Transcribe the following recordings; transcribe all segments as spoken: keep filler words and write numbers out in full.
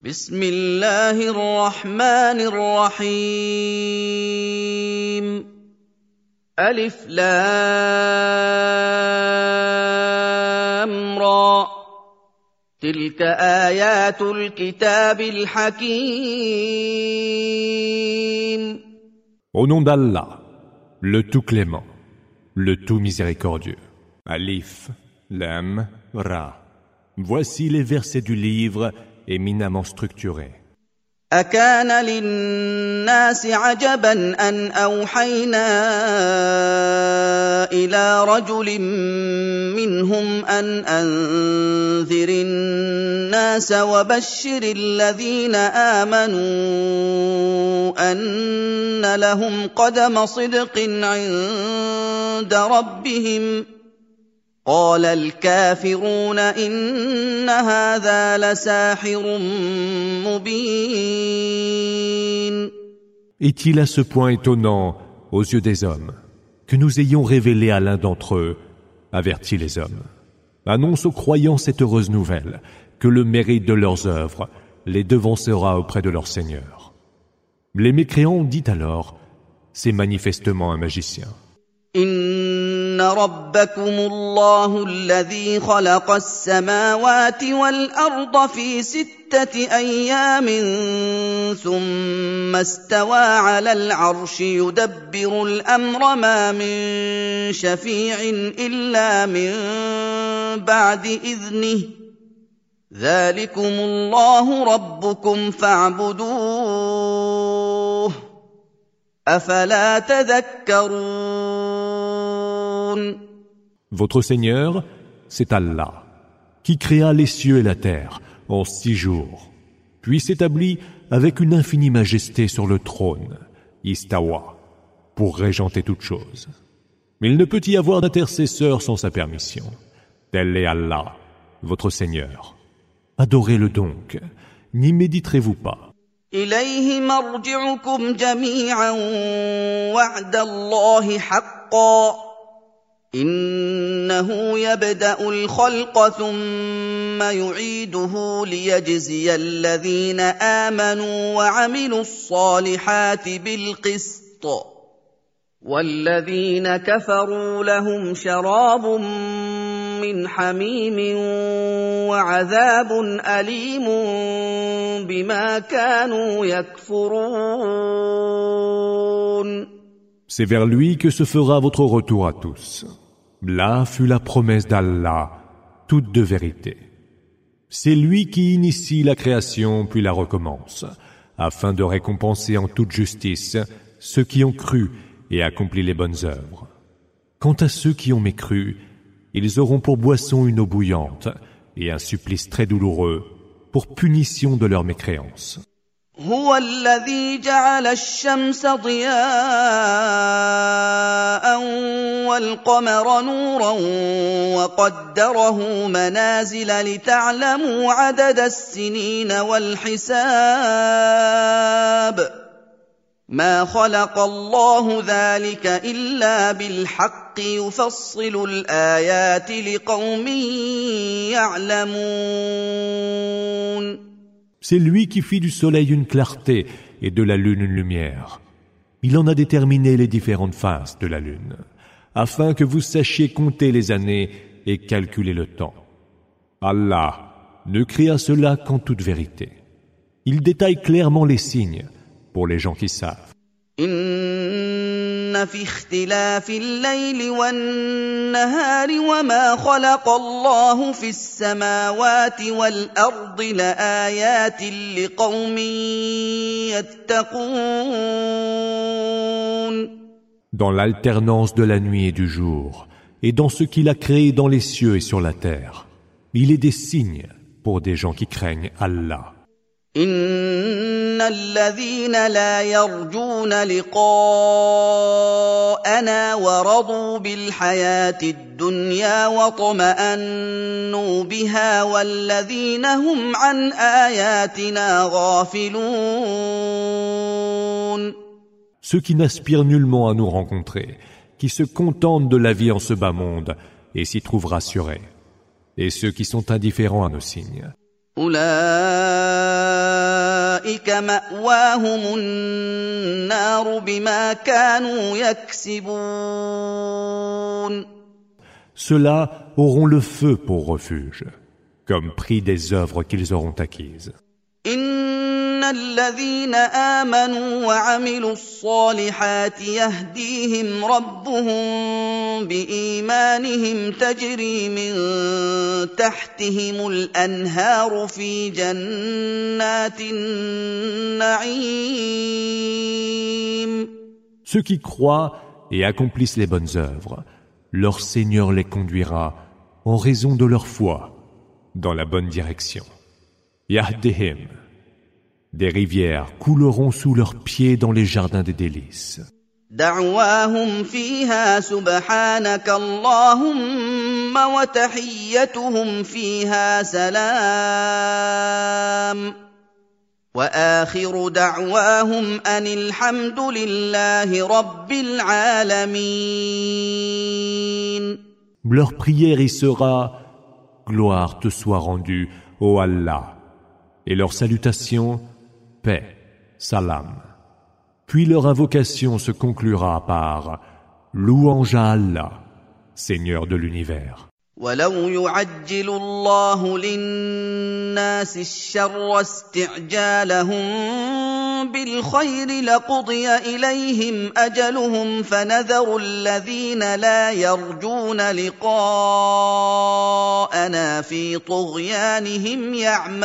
بسم الله الرحمن الرحيم ألف لام را تلك آيات الكتاب الحكيم. Au nom d'Allah, le tout clément, le tout miséricordieux. Alif, Lam, Ra. Voici les versets du livre éminemment structurés. أكان للناس عجبا أن أوحينا إلى رجل منهم أن أنذر الناس وبشر الذين آمنوا أن لهم قدم صدق عند ربهم قال الكافرون إن هذا لساحر مبين. Est-il à ce point étonnant aux yeux des hommes que nous ayons révélé à l'un d'entre eux, avertit les hommes, annonce aux croyants cette heureuse nouvelle, que le mérite de leurs œuvres les devancera auprès de leur Seigneur. Les mécréants dit alors, c'est manifestement un magicien. إن ربكم الله الذي خلق السماوات والأرض في ستة أيام ثم استوى على العرش يدبر الأمر ما من شفيع إلا من بعد إذنه ذلكم الله ربكم فاعبدوه أفلا تذكرون. Votre Seigneur, c'est Allah, qui créa les cieux et la terre en six jours, puis s'établit avec une infinie majesté sur le trône, Istawa, pour régenter toutes choses. Mais il ne peut y avoir d'intercesseur sans sa permission. Tel est Allah, votre Seigneur. Adorez-le donc, n'y méditerez-vous pas. إليه مرجعكم جميعا وعد الله حقا إنه يبدأ الخلق ثم يعيده ليجزي الذين آمنوا وعملوا الصالحات بالقسط والذين كفروا لهم شراب من حميم وعذاب أليم بما كانوا يكفرون. C'est vers lui que se fera votre retour à tous. Là fut la promesse d'Allah, toute de vérité. C'est lui qui initie la création puis la recommence, afin de récompenser en toute justice ceux qui ont cru et accompli les bonnes œuvres. Quant à ceux qui ont mécru, ils auront pour boisson une eau bouillante et un supplice très douloureux pour punition de leur mécréance. هو الذي جعل الشمس ضياء والقمر نورا وقدره منازل لتعلموا عدد السنين والحساب ما خلق الله ذلك إلا بالحق يفصل الآيات لقوم يعلمون. C'est lui qui fit du soleil une clarté et de la lune une lumière. Il en a déterminé les différentes phases de la lune, afin que vous sachiez compter les années et calculer le temps. Allah ne créa cela qu'en toute vérité. Il détaille clairement les signes pour les gens qui savent. إن في اختلاف الليل والنهار وما خلق الله في السماوات والأرض لآيات لقوم يتقون. Dans l'alternance de la nuit et du jour, et dans ce qu'il a créé dans les cieux et sur la terre, il est des signes pour des gens qui craignent Allah. إن الذين لا يرجون لقاءنا ورضوا بالحياة الدنيا واطمأنوا بها والذين هم عن آياتنا غافلون. Ceux qui n'aspirent nullement à nous rencontrer, qui se contentent de la vie en ce bas monde et s'y trouvent rassurés, et ceux qui sont indifférents à nos signes. أولئك أولئك مأواهم النار بما كانوا يكسبون. Ceux-là auront le feu pour refuge, comme prix des œuvres qu'ils auront acquises. إن الذين آمنوا وعملوا الصالحات يهديهم ربهم بإيمانهم تجري من تحتهم الأنهار في جنات النعيم. Ceux qui croient et accomplissent les bonnes œuvres, leur Seigneur les conduira en raison de leur foi dans la bonne direction. Yahdihim. Des rivières couleront sous leurs pieds dans les jardins des délices. دعواهم فيها سبحانك اللهم وتحيتهم فيها سلام وآخر دعواهم أن الحمد لله رب العالمين. Leur prière y sera « Gloire te soit rendue, ô Allah » et leur salutation « Paix, salam ». Puis leur invocation se conclura par « Louange à Allah, Seigneur de l'univers ». ولو يعجل الله للناس الشر استعجالهم بالخير لقضي إليهم أجلهم فنذر الذين لا يرجون لقاءنا في طغيانهم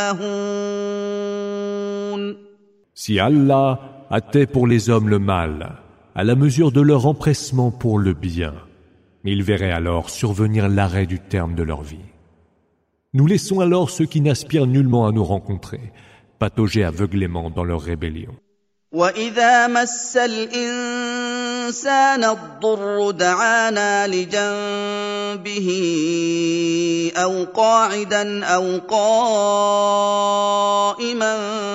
يعمهون. Si Allah hâtait pour les hommes le mal, à la mesure de leur empressement pour le bien, ils verraient alors survenir l'arrêt du terme de leur vie. Nous laissons alors ceux qui n'aspirent nullement à nous rencontrer, patauger aveuglément dans leur rébellion. وَإِذَا مَسَّ الْإِنسَانَ الضُّرُّ دَعَانَا لِجَنبِهِ أَوْ قَاعِدًا أَوْ قَائِمًا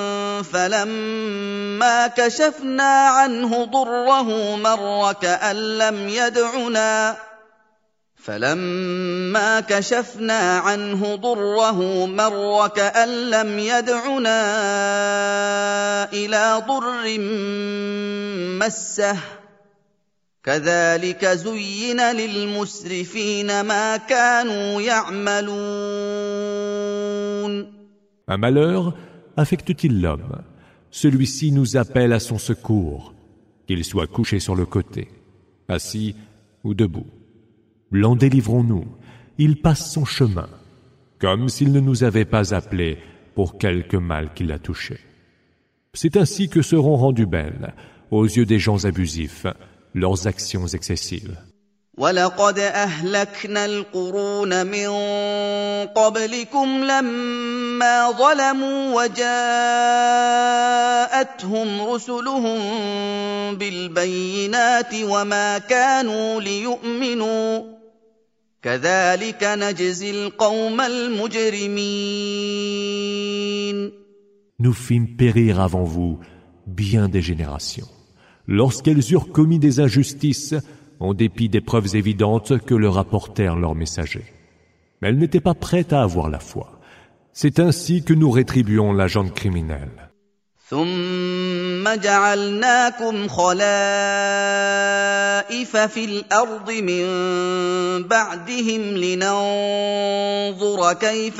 فَلَمَّا كَشَفْنَا عَنْهُ ضُرَّهُ مَرَّ كَأَن لَّمْ يَدْعُنَا فَلَمَّا كَشَفْنَا عَنْهُ ضُرَّهُ مَرَّ كَأَن لَّمْ يَدْعُنَا إِلَىٰ ضُرٍّ مَّسَّهُ كَذَٰلِكَ زُيِّنَ لِلْمُسْرِفِينَ مَا كَانُوا يَعْمَلُونَ. Un malheur affecte-t-il l'homme? Celui-ci nous appelle à son secours, qu'il soit couché sur le côté, assis ou debout. L'en délivrons-nous, il passe son chemin, comme s'il ne nous avait pas appelés pour quelque mal qui l'a touché. C'est ainsi que seront rendues belles, aux yeux des gens abusifs, leurs actions excessives. وَلَقَدْ أَهْلَكْنَا الْقُرُونَ مِن قَبْلِكُمْ لَمَّا ظَلَمُوا وَجَاءَتْهُمْ رُسُلُهُم بِالْبَيِّنَاتِ وَمَا كَانُوا لِيُؤْمِنُوا كَذَلِكَ نَجْزِي الْقَوْمَ الْمُجْرِمِينَ. Nous fîmes périr avant vous bien des générations, lorsqu'elles eurent commis des injustices, en dépit des preuves évidentes que leur apportèrent leurs messagers. Mais elles n'étaient pas prêtes à avoir la foi. C'est ainsi que nous rétribuons la gente criminelle. ثم جعلناكم خلائف في الأرض من بعدهم لننظر كيف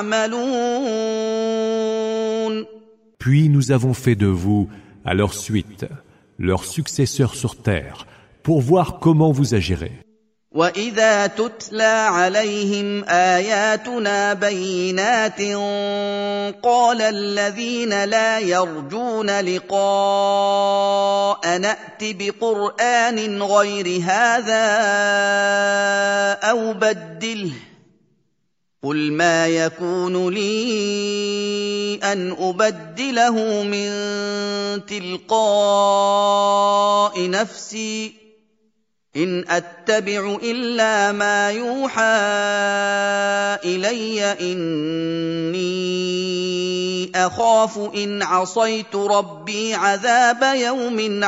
تعملون. Puis nous avons fait de vous, à leur suite, leurs successeurs sur terre, pour voir comment vous agirez. وَإِذَا تُتْلَىٰ عَلَيْهِمْ آيَاتُنَا بَيِّنَاتٍ قَالَ الَّذِينَ لَا يَرْجُونَ لِقَاءَنَا ائْتِ بِقُرْآنٍ غَيْرِ هَٰذَا أَوْ بَدِّلْهُ قُلْ مَا يَكُونُ لِي أَنْ أُبَدِّلَهُ مِن تِلْقَاءِ نَفْسِي إِنْ أَتَّبِعُ إِلَّا مَا يُوحَىٰ إِلَيَّ إِنِّي أَخَافُ إِنْ عَصَيْتُ رَبِّي عَذَابَ يَوْمٍ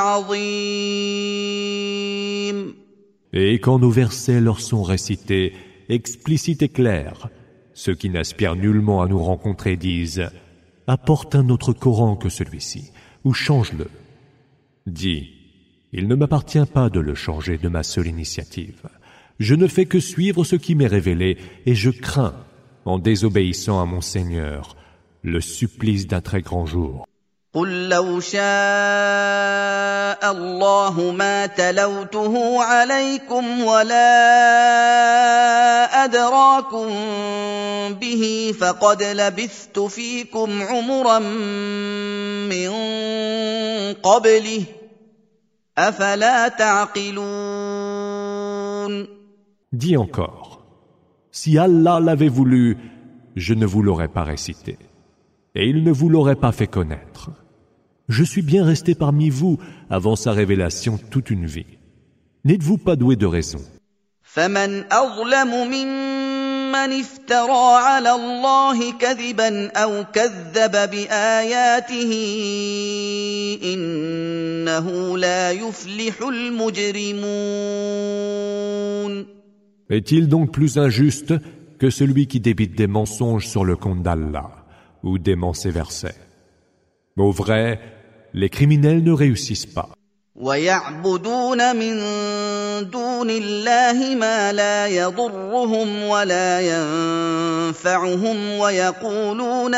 عَظِيمٍ. Et quand nos versets leur sont récités, explicites et clairs, ceux qui n'aspirent nullement à nous rencontrer disent apporte un autre Coran que celui-ci, ou change-le. Dis, il ne m'appartient pas de le changer de ma seule initiative. Je ne fais que suivre ce qui m'est révélé, et je crains, en désobéissant à mon Seigneur, le supplice d'un très grand jour. قل لو شاء الله ما تلوته عليكم ولا أدراكم به فقد لبثت فيكم عمرا من قبله أفلا تعقلون. Dis encore, si Allah l'avait voulu, je ne vous l'aurais pas récité, et il ne vous l'aurait pas fait connaître. Je suis bien resté parmi vous avant sa révélation toute une vie. N'êtes-vous pas doué de raison? فمن أظلم ممن افترى على الله كذبا أو كذب بآياته إنه لا يفلح المجرمون. Est-il donc plus injuste que celui qui débite des mensonges sur le compte d'Allah ou dément ses versets? Au vrai, les criminels ne réussissent pas. ويعبدون من دون الله ما لا يضرهم ولا ينفعهم ويقولون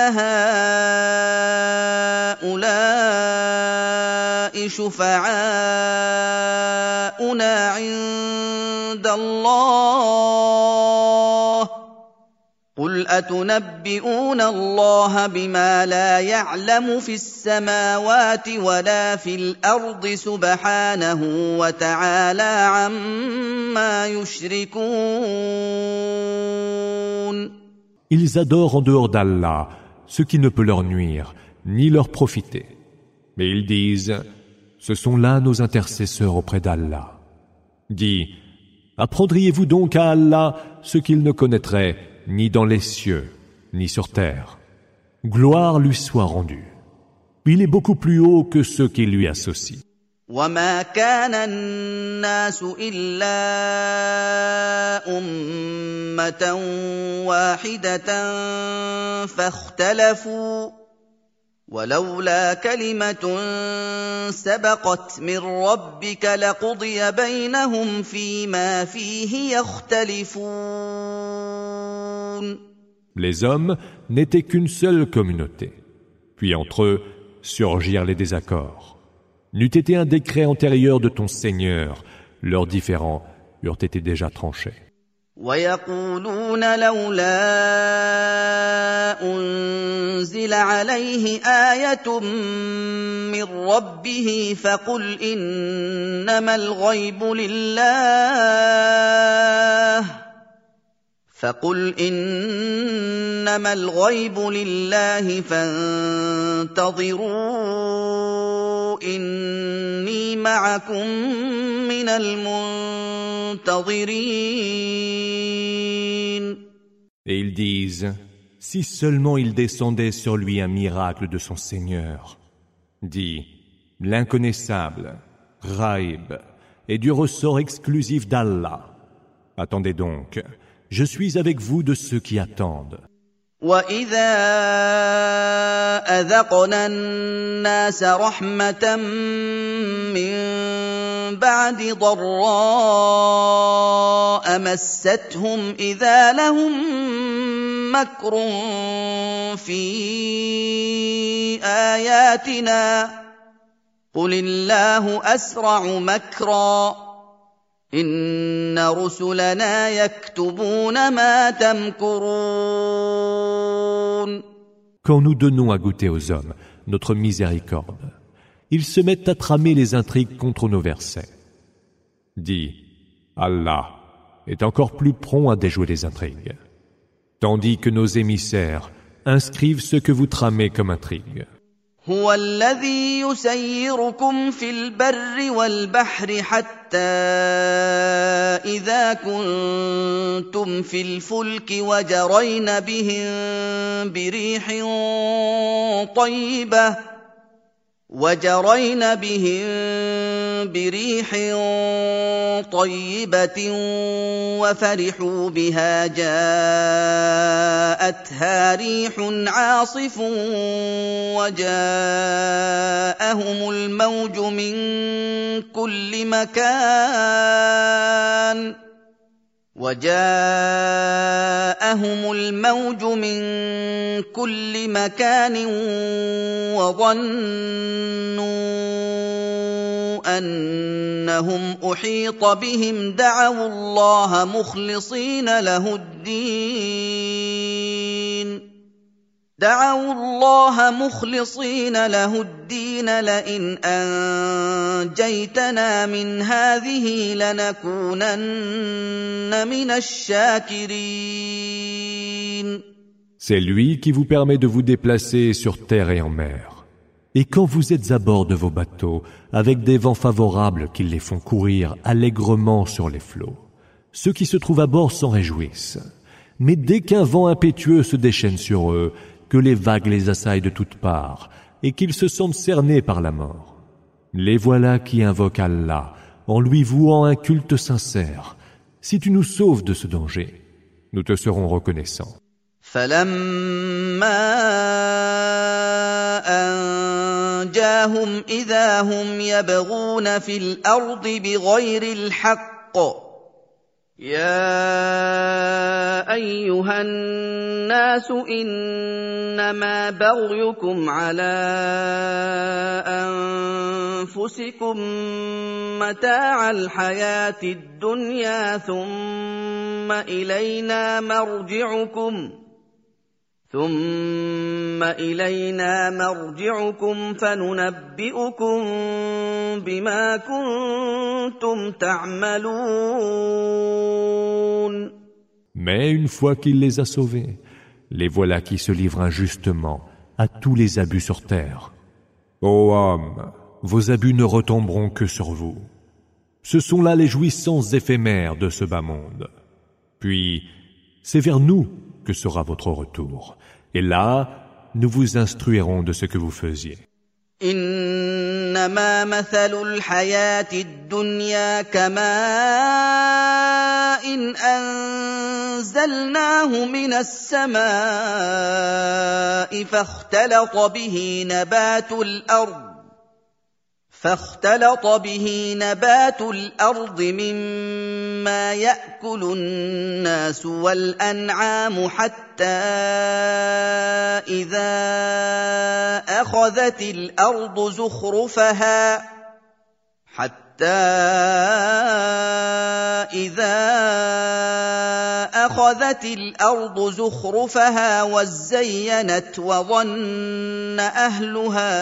هؤلاء شفعاؤنا عند الله قل أتنبئون الله بما لا يعلم في السماوات ولا في الأرض سبحانه وتعالى عما يشركون. Ils adorent en dehors d'Allah ce qui ne peut leur nuire ni leur profiter. Mais ils disent, ce sont là nos intercesseurs auprès d'Allah. Dis, apprendriez-vous donc à Allah ce qu'il ne connaîtrait ni dans les cieux, ni sur terre. Gloire lui soit rendue. Il est beaucoup plus haut que ceux qui lui associent. وما كان الناس إلا أمة واحدة فاختلفوا ولولا كلمة سبقت من ربك لقضي بينهم فيما فيه يختلفون. Les hommes n'étaient qu'une seule communauté. Puis entre eux surgirent les désaccords. N'eût été un décret antérieur de ton Seigneur, leurs différends eurent été déjà tranchés. ويقولون لولا أنزل عليه آية من ربه فقل إنما الغيب لله فقل إنما الغيب لله فانتظروا إني معكم من المنتظرين. Et ils disent, si seulement il descendait sur lui un miracle de son Seigneur. Dis, l'inconnaissable, Ghaib, est du ressort exclusif d'Allah. Attendez donc, je suis avec vous de ceux qui attendent. وَإِذَا أَذَقْنَا النَّاسَ رَحْمَةً مِّن بَعْدِ ضَرَّاءَ مَسَّتْهُمْ إِذَا لَهُم مَّكْرٌ فِي آيَاتِنَا قُلِ اللَّهُ أَسْرَعُ مَكْرًا إِنَّ رُسُلَنَا يَكْتُبُونَ مَا تَمْكُرُونَ. Quand nous donnons à goûter aux hommes notre miséricorde, ils se mettent à tramer les intrigues contre nos versets. Dis, Allah est encore plus prompt à déjouer les intrigues, tandis que nos émissaires inscrivent ce que vous tramez comme intrigue. هو الذي يسيركم في البر والبحر حتى إذا كنتم في الفلك وجرين بهم بريح طيبة وجرين بهم بريح طيبة وفرحوا بها جاءتها ريح عاصف وجاءهم الموج من كل مكان وجاءهم الموج من كل مكان وظنوا أنهم أحيط بهم دعوا الله مخلصين له الدين دعوا الله مخلصين له الدين لئن أنجيتنا من هذه لنكونن من الشاكرين. C'est lui qui vous permet de vous déplacer sur terre et en mer. Et quand vous êtes à bord de vos bateaux, avec des vents favorables qui les font courir allègrement sur les flots, ceux qui se trouvent à bord s'en réjouissent. Mais dès qu'un vent impétueux se déchaîne sur eux, que les vagues les assaillent de toutes parts et qu'ils se sentent cernés par la mort, les voilà qui invoquent Allah en lui vouant un culte sincère. Si tu nous sauves de ce danger, nous te serons reconnaissants. فَلَمَّا أَنجَاهُمْ إِذَا هُمْ يَبْغُونَ فِي الْأَرْضِ بِغَيْرِ الْحَقِّ يَا أَيُّهَا النَّاسُ إِنَّمَا بَغْيُكُمْ عَلَىٰ أَنفُسِكُم مَّتَاعَ الْحَيَاةِ الدُّنْيَا ثُمَّ إِلَيْنَا مَرْجِعُكُمْ ثُمَّ إِلَيْنَا مَرْجِعُكُمْ فَنُنَبِّئُكُم بِمَا كُنتُمْ تَعْمَلُونَ. Mais une fois qu'il les a sauvés, les voilà qui se livrent injustement à tous les abus sur terre. Ô hommes, vos abus ne retomberont que sur vous. Ce sont là les jouissances éphémères de ce bas monde. Puis, c'est vers nous que sera votre retour. Et là, nous vous instruirons de ce que vous faisiez. إنما مثل الحياة الدنيا كماء أنزلناه من السماء فاختلط به نبات الأرض فاختلط به نبات الأرض مما يأكل الناس والأنعام حتى إذا أخذت الأرض زخرفها حتى إذا أخذت الأرض زخرفها وزينت وظن أهلها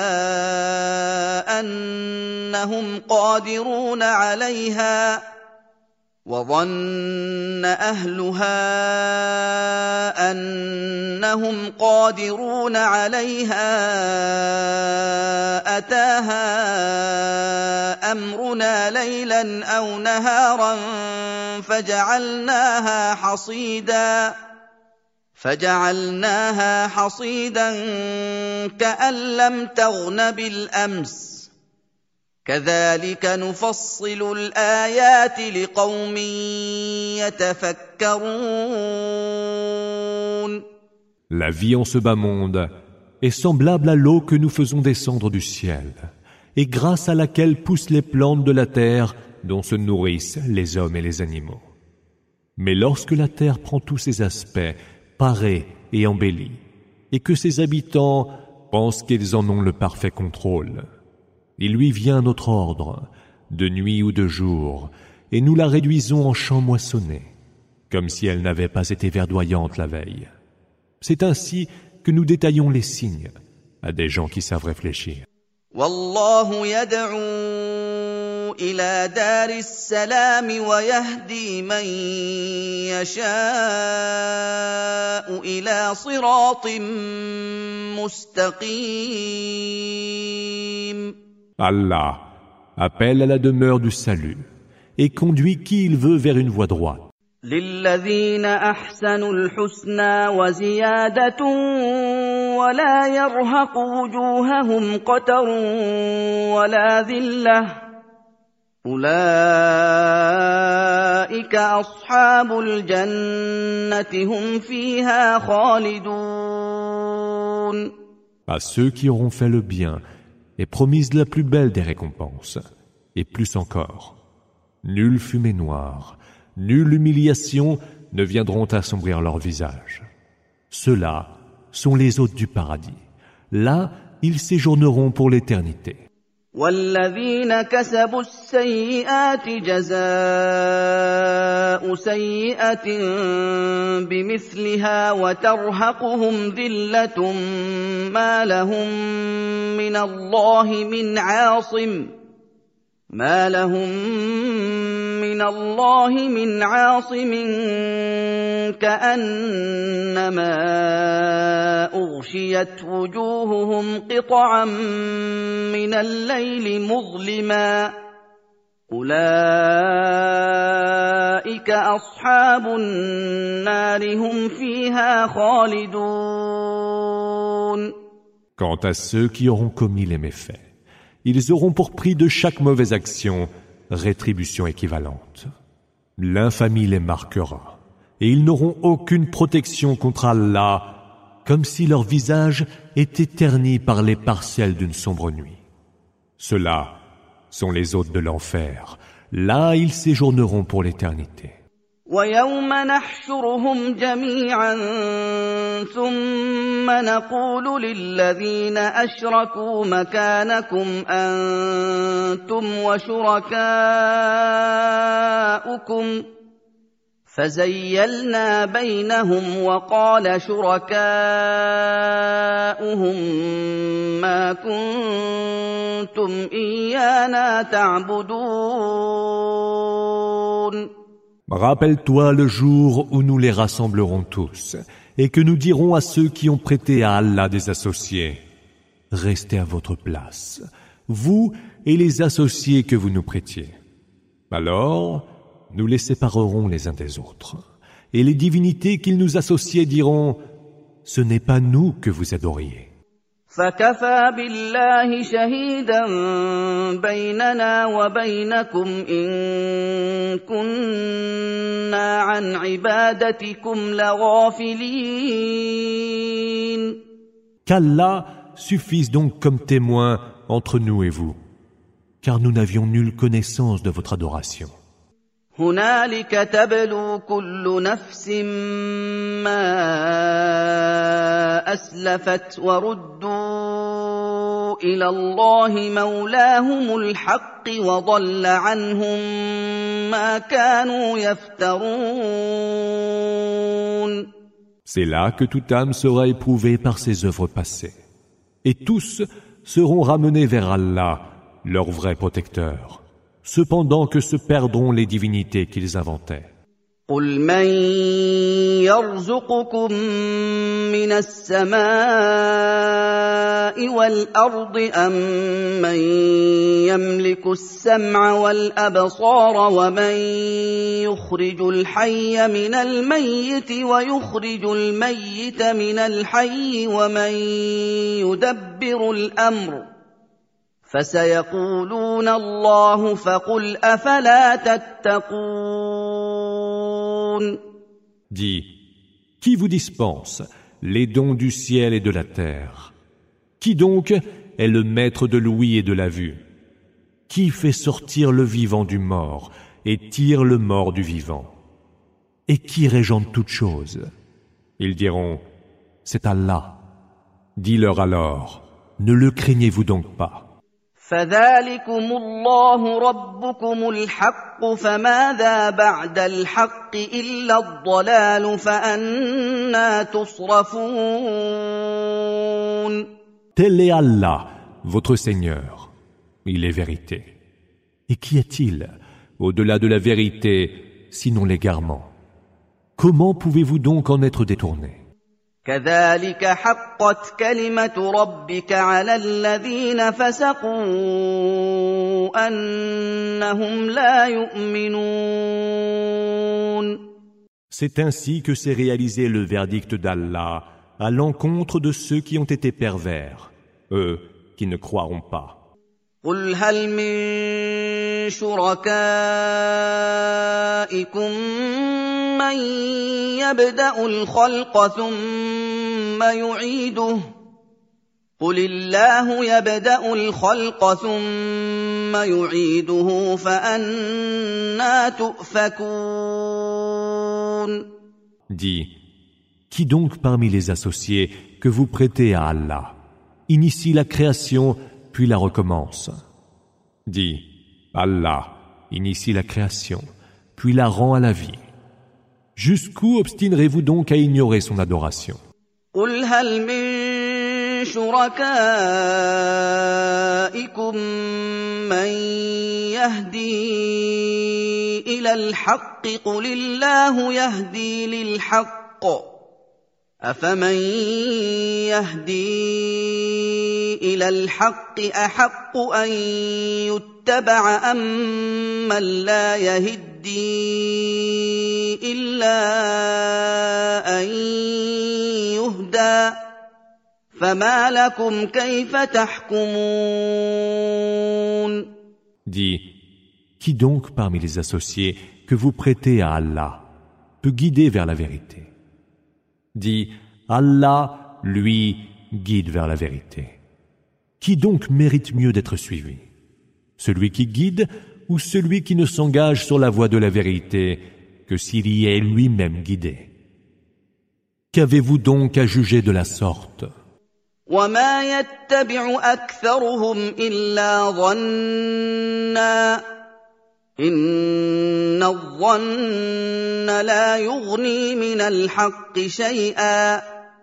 أنهم قادرون عليها وظن أهلها أنهم قادرون عليها أتاها أمرنا ليلا أو نهارا فجعلناها حصيدا فجعلناها حصيدا كأن لم تغن بالأمس كذلك نفصل الآيات لقوم يتفكرون. La vie en ce bas monde est semblable à l'eau que nous faisons descendre du ciel et grâce à laquelle poussent les plantes de la terre dont se nourrissent les hommes et les animaux. Mais lorsque la terre prend tous ses aspects, parée et embellie, et que ses habitants pensent qu'ils en ont le parfait contrôle, il lui vient notre ordre, de nuit ou de jour, et nous la réduisons en champs moissonnés, comme si elle n'avait pas été verdoyante la veille. C'est ainsi que nous détaillons les signes à des gens qui savent réfléchir. Wallahu yad'u ila daris salam wa yahdi man yasha'u ila siratin mustaqim. Allah appelle à la demeure du salut et conduit qui il veut vers une voie droite. للذين أحسنوا الحسنى وزيادة ولا يرهق وجوههم قتر ولا ذلة أولئك أصحاب الجنة هم فيها خالدون. À ceux qui auront fait le bien est promise la plus belle des récompenses, et plus encore. Nulle fumée noire, nulle humiliation ne viendront assombrir leur visage. Ceux-là sont les hôtes du paradis. Là, ils séjourneront pour l'éternité. والذين كسبوا السيئات جزاء سيئة بمثلها وترهقهم ذلة ما لهم من الله من عاصم ما لهم من الله من عاصم كأنما أغشيت وجوههم قطعا من الليل مظلما أولئك أصحاب النار هم فيها خالدون. Quant à ceux qui auront commis les méfaits, ils auront pour prix de chaque mauvaise action rétribution équivalente. L'infamie les marquera, et ils n'auront aucune protection contre Allah, comme si leur visage était terni par les parcelles d'une sombre nuit. Ceux-là sont les hôtes de l'enfer. Là, ils séjourneront pour l'éternité. ويوم نحشرهم جميعا ثم نقول للذين أشركوا مكانكم أنتم وشركاؤكم فزيلنا بينهم وقال شركاؤهم ما كنتم إيانا تعبدون. Rappelle-toi le jour où nous les rassemblerons tous et que nous dirons à ceux qui ont prêté à Allah des associés: restez à votre place, vous et les associés que vous nous prêtiez. Alors, nous les séparerons les uns des autres. Et les divinités qu'ils nous associaient diront: ce n'est pas nous que vous adoriez. فكفى بالله شهيدا بيننا وبينكم إن كنا عن عبادتكم لغافلين. Qu'Allah suffise donc comme témoin entre nous et vous, car nous n'avions nulle connaissance de votre adoration. هنالك تبلو كل نفس ما أسلفت وردوا إلى الله مولاهم الحق وضل عنهم ما كانوا يفترون. C'est là que toute âme sera éprouvée par ses œuvres passées. Et tous seront ramenés vers Allah, leur vrai protecteur, cependant que se perdront les divinités qu'ils inventaient. قل من يرزقكم من السماء والأرض أم من يملك السمع والأبصار ومن يخرج الحي من الميت ويخرج الميت من الحي ومن يدبر الأمر فسيقولون الله فقل أفلا تتقون. Dis, qui vous dispense les dons du ciel et de la terre? Qui donc est le maître de l'ouïe et de la vue? Qui fait sortir le vivant du mort et tire le mort du vivant? Et qui régente toutes choses? Ils diront: c'est Allah. Dis-leur alors: ne le craignez-vous donc pas? فذلكم الله ربكم الحق فماذا بعد الحق إلا الضلال فأنى تصرفون. Tel est Allah, votre Seigneur. Il est vérité. Et qu'y a-t-il au-delà de la vérité, sinon l'égarement? Comment pouvez-vous donc en être détournés? كذلك حقت كلمة ربك على الذين فسقوا أنهم لا يؤمنون. C'est ainsi que s'est réalisé le verdict d'Allah à l'encontre de ceux qui ont été pervers, eux qui ne croiront pas. قل هل من شركائكم من يبدأ الخلق ثم يعيده قل الله يبدأ الخلق ثم يعيده فأنى تؤفكون. Dis, qui donc parmi les associés que vous prêtez à Allah initie la création puis la recommence? Dis, Allah initie la création puis la rend à la vie. Jusqu'où obstinerez-vous donc à ignorer son adoration? قل هل من شركائكم من يهدي إلى الحق قل الله يهدي للحق أفمن يهدي إلى الحق أحق أن يتبع أمن لا يهدي إلا أن يهدى فما لكم كيف تحكمون. Dis, qui donc parmi les associés que vous prêtez à Allah peut guider vers la vérité? Dis, Allah, lui, guide vers la vérité. Qui donc mérite mieux d'être suivi? Celui qui guide ou celui qui ne s'engage sur la voie de la vérité que s'il y est lui-même guidé? Qu'avez-vous donc à juger de la sorte? وما يتبع أكثرهم إلا ظنا إن الظن لا يغني من الحق شيئا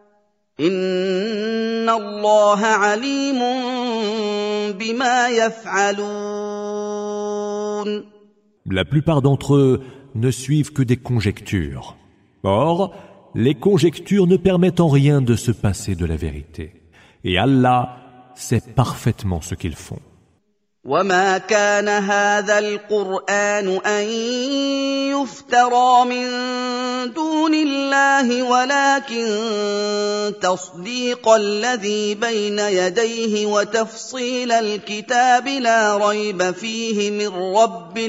إن الله عليم بما يفعلون. La plupart d'entre eux ne suivent que des conjectures. Or, les conjectures ne permettent en rien de se passer de la vérité. Et Allah sait parfaitement ce qu'ils font. وما كان هذا القرآن أن يفترى من دون الله ولكن تصديق الذي بين يديه وتفصيل الكتاب لا ريب فيه من رب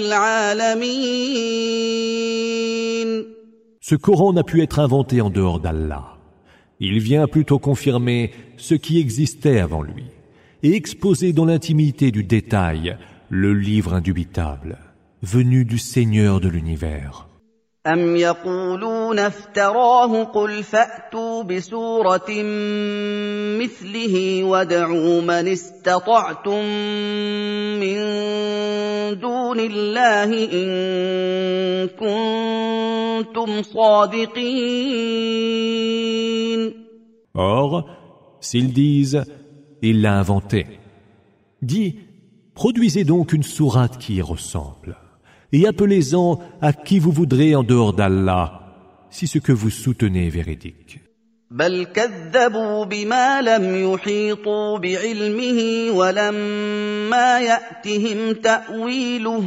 العالمين. Ce Coran n'a pu être inventé en dehors d'Allah. Il vient plutôt confirmer ce qui existait avant lui et exposer dans l'intimité du détail le livre indubitable, venu du Seigneur de l'univers. أم يقولون افتراه قل فأتوا بسورة مثله وادعوا من استطعتم من دون الله إن كنتم صادقين. Or, s'ils disent « Il l'a inventé », dis « Produisez donc une sourate qui y ressemble, et appelez-en à qui vous voudrez en dehors d'Allah, si ce que vous soutenez est véridique. » بل كذبوا بما لم يحيطوا بعلمه ولما يأتهم تأويله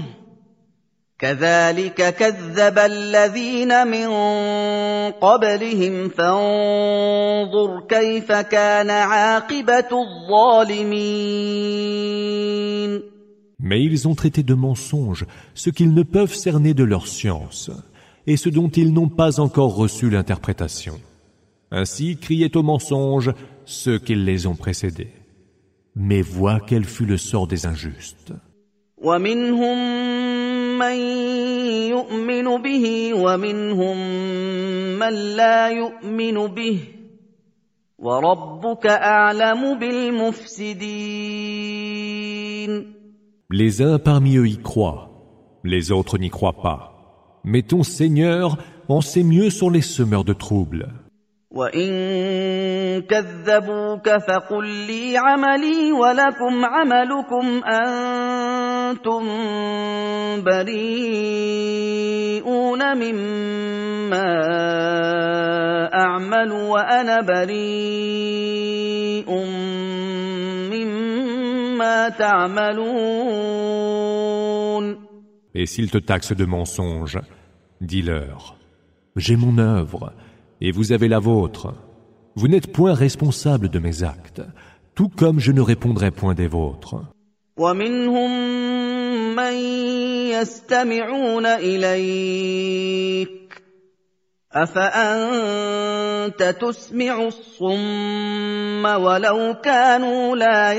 كذلك كذب الذين من قبلهم فانظر كيف كان عاقبة الظالمين. Mais ils ont traité de mensonges ce qu'ils ne peuvent cerner de leur science et ce dont ils n'ont pas encore reçu l'interprétation. Ainsi criaient au mensonge ceux qui les ont précédés. Mais vois quel fut le sort des injustes. ومنهم من يؤمن به ومنهم من لا يؤمن به وربك أعلم بالمفسدين. Les uns parmi eux y croient, les autres n'y croient pas. Mais ton Seigneur en sait mieux sur les semeurs de troubles. وَإِن كَذَّبُوكَ فَقُل لِّي عَمَلِي وَلَكُمْ عَمَلُكُمْ أَنتُم بَرِيئُونَ مِمَّا أَعْمَلُ وَأَنَا بَرِيءٌ مِّمَّا تَعْمَلُونَ. Et s'ils te taxent de mensonge, dis-leur, j'ai mon œuvre, et vous avez la vôtre. Vous n'êtes point responsable de mes actes, tout comme je ne répondrai point des vôtres. وَمِنْهُمْ من يستمعون إليك أفأنت تسمع الصم ولو كانوا لا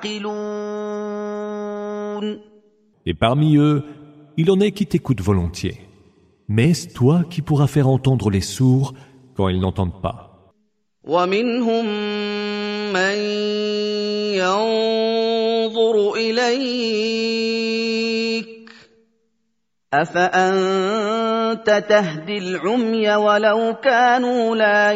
يعقلون. Et parmi eux, il en est qui t'écoutent volontiers. Mais est-ce toi qui pourras faire entendre les sourds quand ils n'entendent pas? ومنهم من ينظر إليك أفأنت تهدي العمي ولو كانوا لا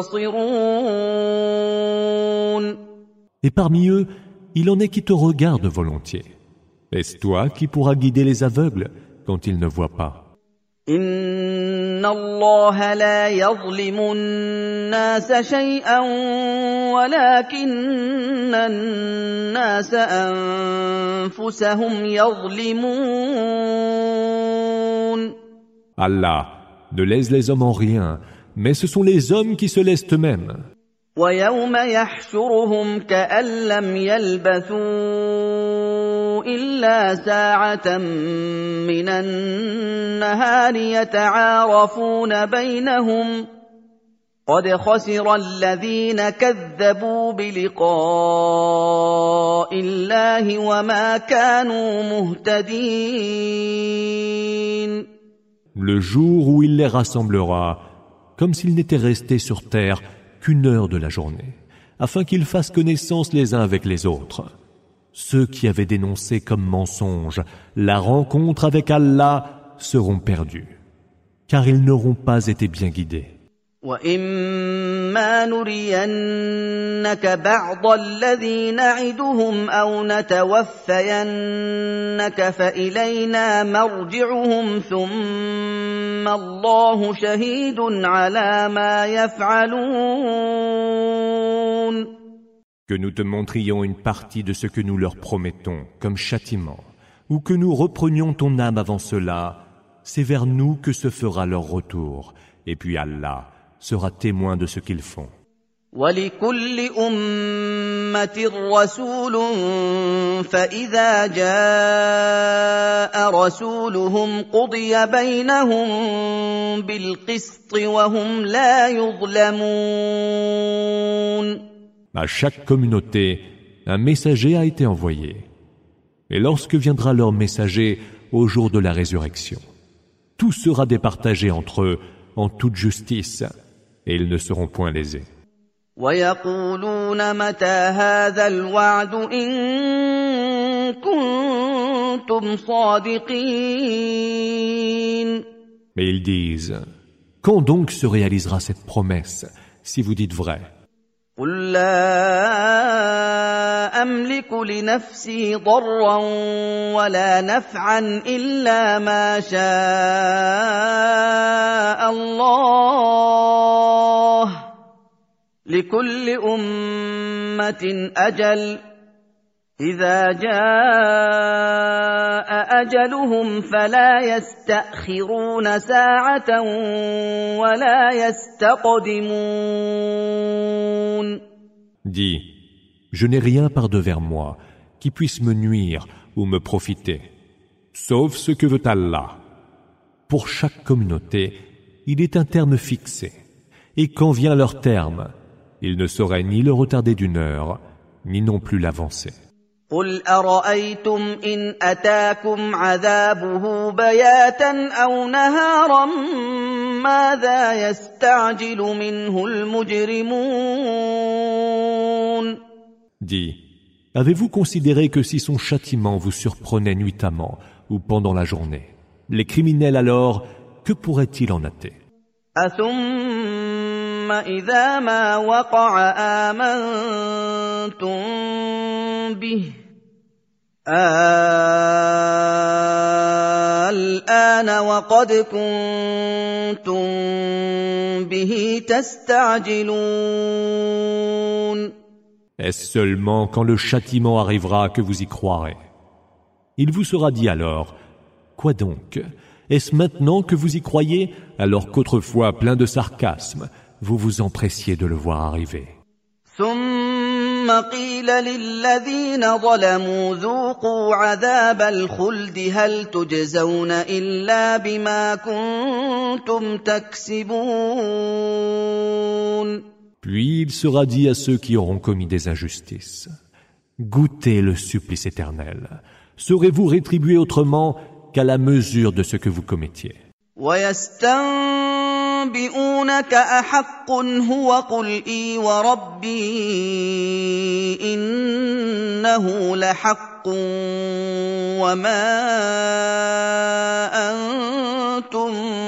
يبصرون. Et parmi eux, il en est qui te regardent volontiers. Est-ce toi qui pourras guider les aveugles quand ils ne voient pas? إن الله لا يظلم الناس شيئا ولكن الناس أنفسهم يظلمون. Allah ne lèse les hommes en rien, mais ce sont les hommes qui se lèsent eux-mêmes. ويوم يحشرهم كأن لم يلبثوا إلا ساعة من النهار يتعارفون بينهم قد خسر الذين كذبوا بلقاء الله وما كانوا مهتدين. Le jour où il les rassemblera, comme s'ils n'étaient restés sur terre qu'une heure de la journée, afin qu'ils fassent connaissance les uns avec les autres. Ceux qui avaient dénoncé comme mensonge la rencontre avec Allah seront perdus, car ils n'auront pas été bien guidés. وَإِمَّا نُرِيَنَّكَ بَعْضَ الَّذِي نَعِدُهُمْ أَوْ نَتَوَفَّيَنَّكَ فَإِلَيْنَا مَرْجِعُهُمْ ثُمَّ اللَّهُ شَهِيدٌ عَلَى مَا يَفْعَلُونَ. Que nous te montrions une partie de ce que nous leur promettons comme châtiment, ou que nous reprenions ton âme avant cela, c'est vers nous que se fera leur retour, et puis Allah sera témoin de ce qu'ils font. وَلِكُلِّ أُمَّةٍ رَّسُولٌ فَإِذَا جَاءَ رَسُولُهُمْ قُضِيَ بَيْنَهُم بِالْقِسْطِ وَهُمْ لَا يُظْلَمُونَ. À chaque communauté, un messager a été envoyé. Et lorsque viendra leur messager au jour de la résurrection, tout sera départagé entre eux en toute justice, et ils ne seront point lésés. وَيَقُولُونَ مَتَى هَذَا الْوَعْدُ إِن كُنتُمْ صَادِقِينَ. Mais ils disent, quand donc se réalisera cette promesse, si vous dites vrai? قُل لَّا أَمْلِكُ لِنَفْسِي ضَرًّا وَلَا نَفْعًا إِلَّا مَا شَاءَ اللَّهُ ۗ لِكُلِّ أُمَّةٍ أَجَلٌ ۖ إِذَا جَاءَ أَجَلُهُمْ فَلَا يَسْتَأْخِرُونَ سَاعَةً وَلَا يَسْتَقْدِمُونَ. Dis, je n'ai rien par devers moi qui puisse me nuire ou me profiter, sauf ce que veut Allah. Pour chaque communauté, il est un terme fixé, et quand vient leur terme, il ne saurait ni le retarder d'une heure, ni non plus l'avancer. قُلْ أَرَأَيْتُمْ إِنْ أَتَاكُمْ عَذَابُهُ بَيَاتًا أَوْ نَهَارًا مَاذَا يَسْتَعْجِلُ مِنْهُ الْمُجْرِمُونَ. Dis, avez-vous considéré que si son châtiment vous surprenait nuitamment ou pendant la journée, les criminels alors, que pourraient-ils en hâter? أَثُمَّ إِذَا مَا وَقَعَ آمَنْتُمْ بِهِ الآن وقد كنتم به تستعجلون. Est-ce seulement quand le châtiment arrivera que vous y croirez? Il vous sera dit alors, quoi donc? Est-ce maintenant que vous y croyez, alors qu'autrefois, plein de sarcasme, vous vous empressiez de le voir arriver? ثم ثم قيل للذين ظلموا ذوقوا عذاب الخلد هل تجزون إلا بما كنتم تكسبون. Puis il sera dit à ceux qui auront commis des injustices, goûtez le supplice éternel. Serez-vous rétribués autrement qu'à la mesure de ce que vous commettiez? وَيَسْتَنبِئُونَكَ أَحَقٌّ هُوَ قُلْ إِي وَرَبِّي إِنَّهُ لَحَقٌّ وَمَا أَنتُم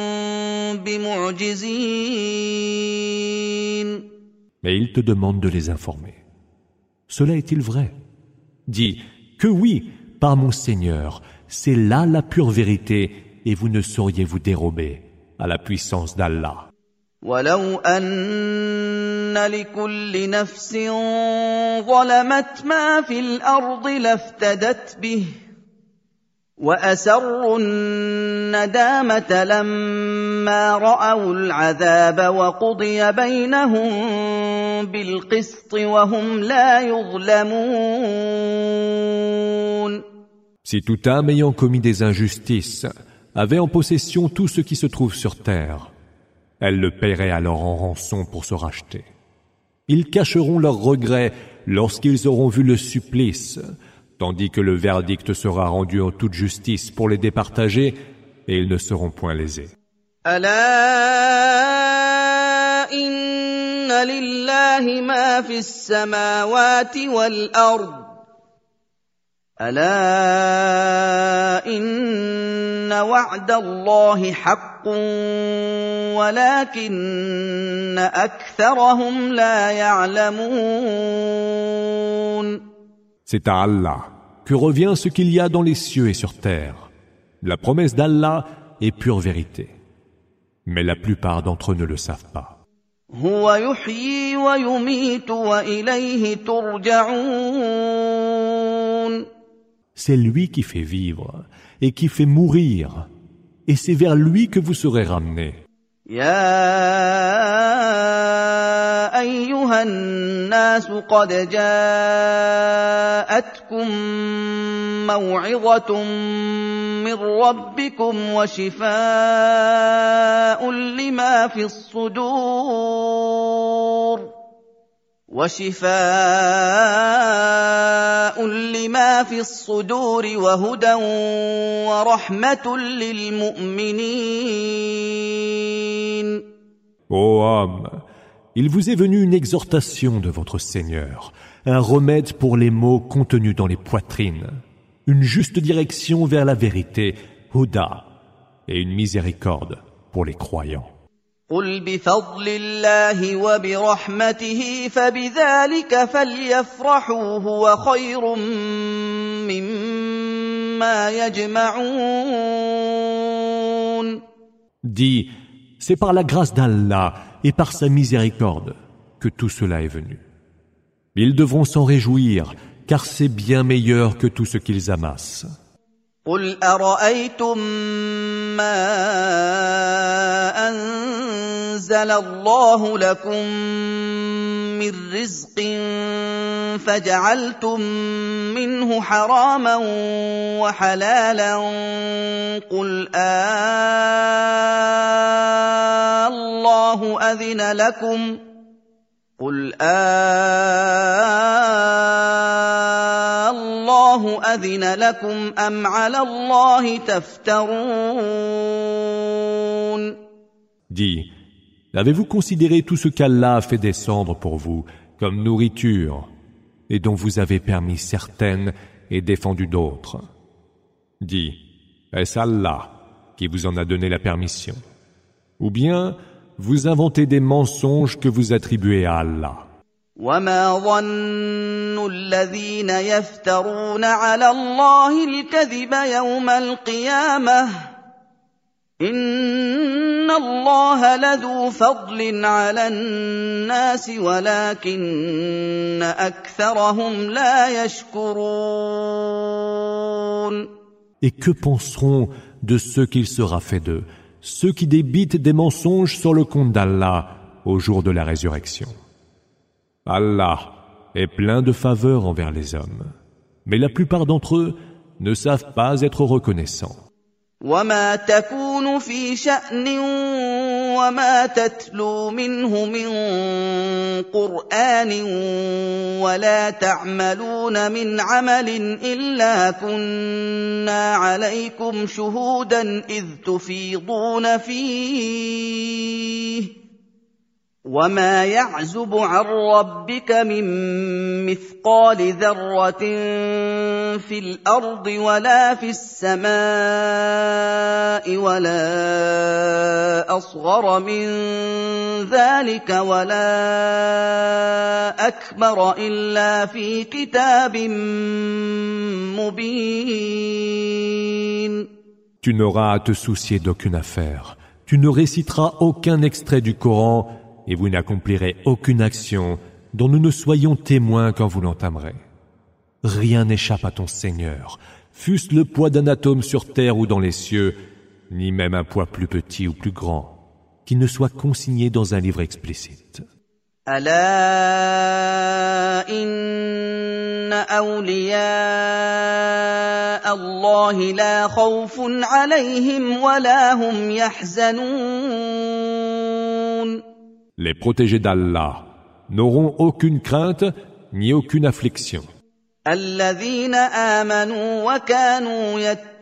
بِمُعْجِزِينَ. Mais il te demande de les informer. Cela est-il vrai? Dis que oui, par mon Seigneur, c'est là la pure vérité et vous ne sauriez vous dérober à la puissance d'Allah. وَلَوْ أَنَّ لِكُلِّ نَفْسٍ ظَلَمَتْ مَا فِي الْأَرْضِ لَافْتَدَتْ بِهِ وَأَسَرُّوا النَّدَامَةَ لَمَّا رَأَوُا الْعَذَابَ وَقُضِيَ بَيْنَهُم بِالْقِسْطِ وَهُمْ لَا يُظْلَمُونَ. Si toute âme ayant commis des injustices avait en possession tout ce qui se trouve sur terre, elle le paierait alors en rançon pour se racheter. Ils cacheront leurs regrets lorsqu'ils auront vu le supplice, tandis que le verdict sera rendu en toute justice pour les départager, et ils ne seront point lésés. ألا إن لله ما في السماوات والأرض ألا إن وعد الله حق ولكن أكثرهم لا يعلمون. C'est à Allah que revient ce qu'il y a dans les cieux et sur terre. La promesse d'Allah est pure vérité. Mais la plupart d'entre eux ne le savent pas. هو يحيي ويميت وإليه ترجعون. C'est lui qui fait vivre et qui fait mourir. Et c'est vers lui que vous serez ramenés. يا أيها الناس قد جاءتكم موعظة من ربكم وشفاء لما في الصدور وشفاء لما في الصدور وهدى ورحمة للمؤمنين. Ô homme, il vous est venu une exhortation de votre Seigneur, un remède pour les maux contenus dans les poitrines, une juste direction vers la vérité, Huda, et une miséricorde pour les croyants. قل بفضل الله وبرحمته فبذلك فليفرحوا هو خير مما يجمعون. Dis, c'est par la grâce d'Allah et par sa miséricorde que tout cela est venu. Ils devront s'en réjouir, car c'est bien meilleur que tout ce qu'ils amassent. قل أرأيتم ما أنزل الله لكم من رزق فجعلتم منه حراما وحلالا قل آه الله أذن لكم قل آه الله أذن لكم أم على الله تفترون. Dis, avez-vous considéré tout ce qu'Allah a fait descendre pour vous comme nourriture et dont vous avez permis certaines et défendu d'autres? Dis, est-ce Allah qui vous en a donné la permission? Ou bien vous inventez des mensonges que vous attribuez à Allah? وما ظن الذين يفترون على الله الكذب يوم القيامة إن الله لذو فضل على الناس ولكن أكثرهم لا يشكرون. Et que penseront de ce qu'il sera fait d'eux, ceux qui débitent des mensonges sur le compte d'Allah au jour de la résurrection? Allah est plein de faveurs envers les hommes, mais la plupart d'entre eux ne savent pas être reconnaissants. وما تكون في شأن وما تتلو منه من قرآن ولا تعملون من عمل إلا كنا عليكم شهودا إذ تفيضون فيه وما يعزب عن ربك من مثقال ذرة في الأرض ولا في السماء ولا أصغر من ذلك ولا أكبر إلا في كتاب مبين. Tu n'auras à te soucier d'aucune affaire. Tu ne réciteras aucun extrait du Coran et vous n'accomplirez aucune action dont nous ne soyons témoins quand vous l'entamerez. Rien n'échappe à ton Seigneur, fût-ce le poids d'un atome sur terre ou dans les cieux, ni même un poids plus petit ou plus grand, qui ne soit consigné dans un livre explicite. ألا إن أولياء الله لا خوف عليهم ولا هم يحزنون. Les protégés d'Allah n'auront aucune crainte ni aucune affliction. الذين آمنوا وكانوا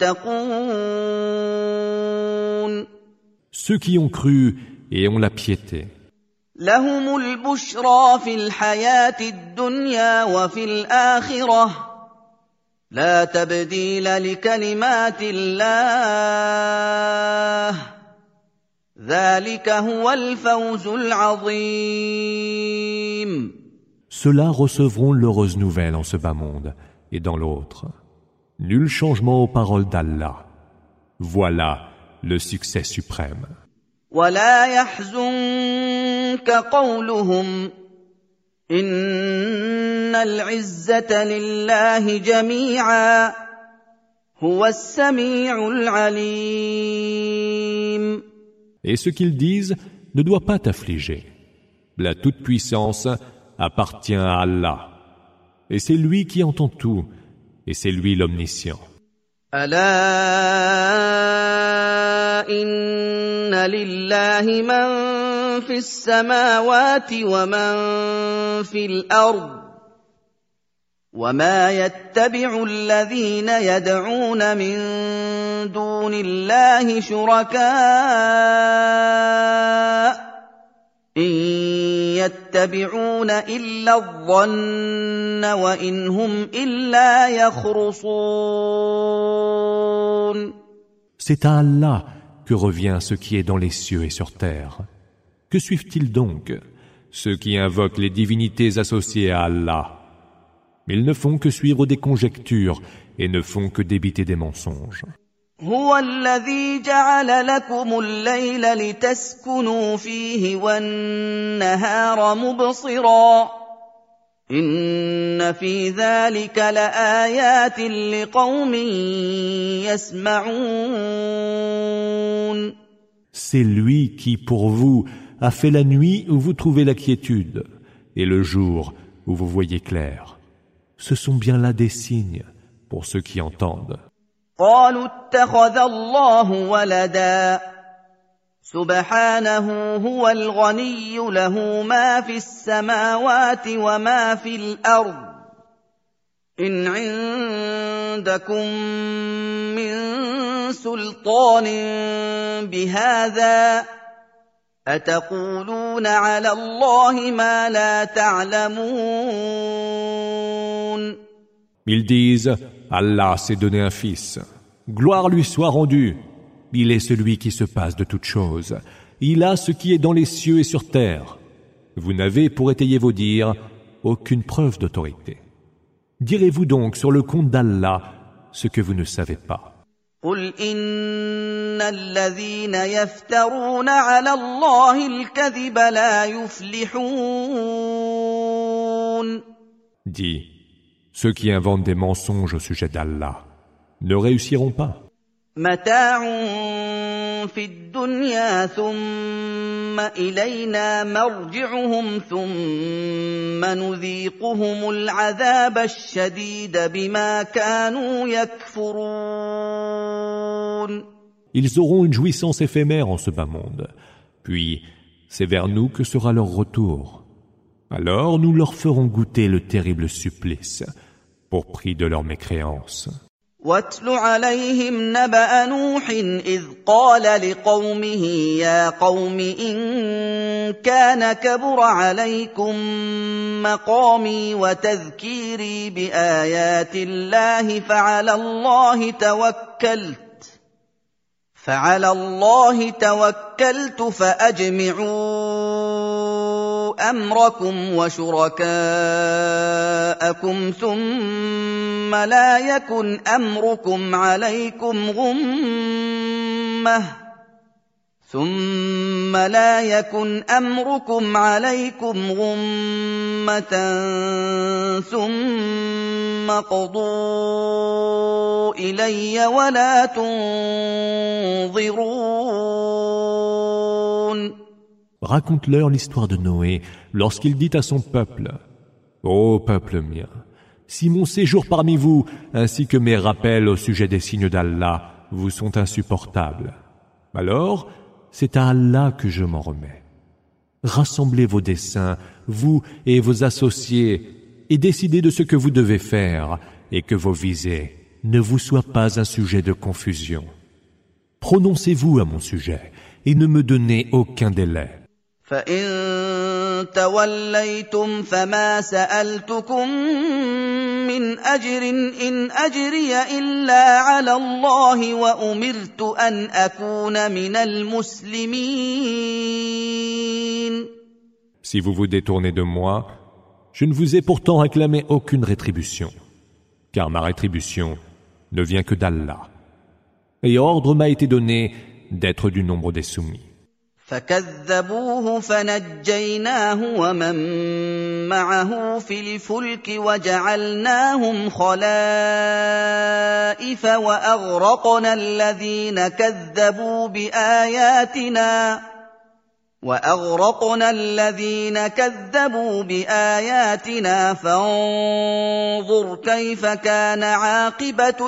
يتقون. Ceux qui ont cru et ont la piété. لهم البشرى في الحياة الدنيا وفي الآخرة لا تبديل لكلمات الله ذلك هو الفوز العظيم. Ceux-là recevront l'heureuse nouvelle en ce bas monde et dans l'autre. Nul changement aux paroles d'Allah. Voilà le succès suprême. ولا يحزنك قولهم إن العزة لله جميعا هو السميع العليم. Et ce qu'ils disent ne doit pas t'affliger. La toute-puissance appartient à Allah. Et c'est lui qui entend tout. Et c'est lui l'omniscient. ألا إن لله من في السماوات ومن في الأرض وما يتبع الذين يدعون من دون الله شركاء إن يتبعون إلا الظن وإن هم إلا يخرصون. C'est à Allah que revient ce qui est dans les cieux et sur terre. Que suivent-ils donc? Ceux qui invoquent les divinités associées à Allah. Ils ne font que suivre des conjectures et ne font que débiter des mensonges. هو الذي جعل لكم الليل لتسكنوا فيه والنهار مبصرا إن في ذلك لآيات لقوم يسمعون. C'est lui qui, pour vous, a fait la nuit où vous trouvez la quiétude et le jour où vous voyez clair. Ce sont bien là des signes pour ceux qui entendent. قالوا اتخذ الله ولدا سبحانه هو الغني له ما في السماوات وما في الأرض إن عندكم من سلطان بهذا أتقولون على الله ما لا تعلمون. Ils disent, Allah s'est donné un fils. Gloire lui soit rendue. Il est celui qui se passe de toutes choses. Il a ce qui est dans les cieux et sur terre. Vous n'avez, pour étayer vos dires, aucune preuve d'autorité. Direz-vous donc sur le compte d'Allah ce que vous ne savez pas. قل إن الذين يفترون على الله الكذب لا يفلحون. Dis, ceux qui inventent des mensonges au sujet d'Allah ne réussiront pas. متاع في الدنيا ثم إلينا مرجعهم ثم نذيقهم العذاب الشديد بما كانوا يكفرون. Ils auront une jouissance éphémère en ce bas monde, puis c'est vers nous que sera leur retour. Alors nous leur ferons goûter le terrible supplice, pour prix de leur mécréance. واتل عليهم نبأ نوح إذ قال لقومه يا قوم إن كان كبر عليكم مقامي وتذكيري بآيات الله فعلى الله توكلت فعلى الله توكلت فأجمعوا أمركم وشركاءكم ثم لا يكن أمركم عليكم غمة ثم لا يكن أمركم عليكم غمة ثم قضوا إلي ولا تنظرون. Raconte-leur l'histoire de Noé lorsqu'il dit à son peuple: Ô peuple mien, si mon séjour parmi vous ainsi que mes rappels au sujet des signes d'Allah vous sont insupportables, alors c'est à Allah que je m'en remets. Rassemblez vos desseins, vous et vos associés, et décidez de ce que vous devez faire, et que vos visées ne vous soient pas un sujet de confusion. Prononcez-vous à mon sujet, et ne me donnez aucun délai. فإن توليتم فما سألتكم من أجر إن أجري إلا على الله وأمرت أن أكون من المسلمين. Si vous vous détournez de moi, je ne vous ai pourtant réclamé aucune rétribution, car ma rétribution ne vient que d'Allah. Et ordre m'a été donné d'être du nombre des soumis. فكذبوه فنجيناه ومن معه في الفلك وجعلناهم خلائف وأغرقنا الذين كذبوا بآياتنا وأغرقنا الذين كذبوا بآياتنا فانظر كيف كان عاقبة